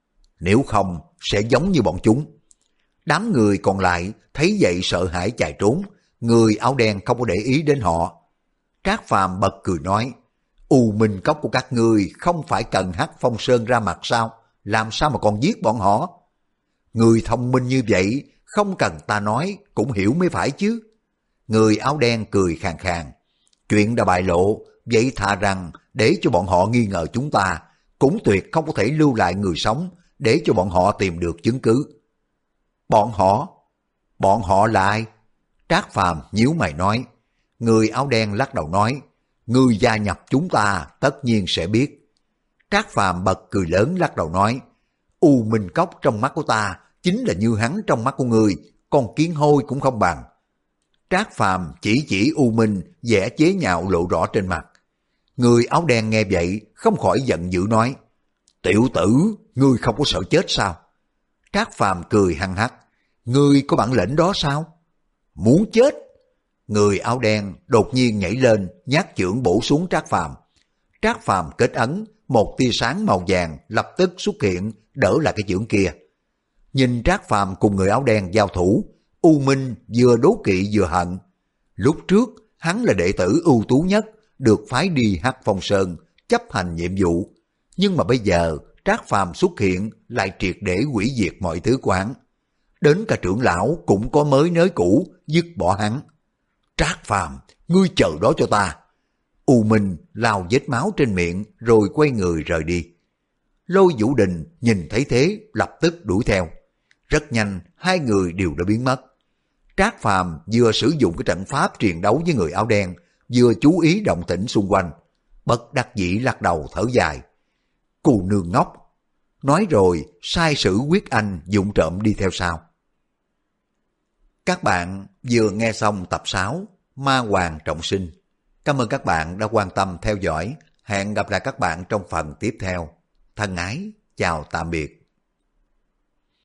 Nếu không, sẽ giống như bọn chúng. Đám người còn lại thấy vậy sợ hãi chạy trốn, người áo đen không có để ý đến họ. Trác Phàm bật cười nói, U Minh Cốc của các ngươi không phải cần Hắc Phong Sơn ra mặt sao? Làm sao mà còn giết bọn họ? Người thông minh như vậy, không cần ta nói cũng hiểu mới phải chứ. Người áo đen cười khàn khàn. Chuyện đã bại lộ, vậy thà rằng để cho bọn họ nghi ngờ chúng ta, cũng tuyệt không có thể lưu lại người sống, để cho bọn họ tìm được chứng cứ. Bọn họ? Bọn họ là ai? Trác Phàm nhíu mày nói. Người áo đen lắc đầu nói, người gia nhập chúng ta tất nhiên sẽ biết. Trác Phàm bật cười lớn lắc đầu nói, U Minh Cốc trong mắt của ta chính là như hắn trong mắt của người, con kiến hôi cũng không bằng. Trác Phàm chỉ chỉ U Minh vẻ chế nhạo lộ rõ trên mặt. Người áo đen nghe vậy không khỏi giận dữ nói, tiểu tử, ngươi không có sợ chết sao? Trác Phàm cười hăng hắc, ngươi có bản lĩnh đó sao? Muốn chết? Người áo đen đột nhiên nhảy lên, nhát chưởng bổ xuống Trác Phàm. Trác Phàm kết ấn, một tia sáng màu vàng lập tức xuất hiện đỡ lại cái chưởng kia. Nhìn Trác Phàm cùng người áo đen giao thủ, U Minh vừa đố kỵ vừa hận. Lúc trước hắn là đệ tử ưu tú nhất, được phái đi Hắc Phong Sơn chấp hành nhiệm vụ, nhưng mà bây giờ Trác Phàm xuất hiện lại triệt để hủy diệt mọi thứ của hắn. Đến cả trưởng lão cũng có mới nới cũ dứt bỏ hắn. Trác Phàm, ngươi chờ đó cho ta. U Minh lao vết máu trên miệng rồi quay người rời đi. Lôi Vũ Đình nhìn thấy thế lập tức đuổi theo. Rất nhanh hai người đều đã biến mất. Trác Phàm vừa sử dụng cái trận pháp truyền đấu với người áo đen, vừa chú ý động tĩnh xung quanh, bất đắc dĩ lắc đầu thở dài. Cô nương ngốc. Nói rồi sai sử Quyết Anh dụng trộm đi theo sau. Các bạn vừa nghe xong tập sáu Ma Hoàng Trọng Sinh. Cảm ơn các bạn đã quan tâm theo dõi. Hẹn gặp lại các bạn trong phần tiếp theo. Thân ái, chào tạm biệt.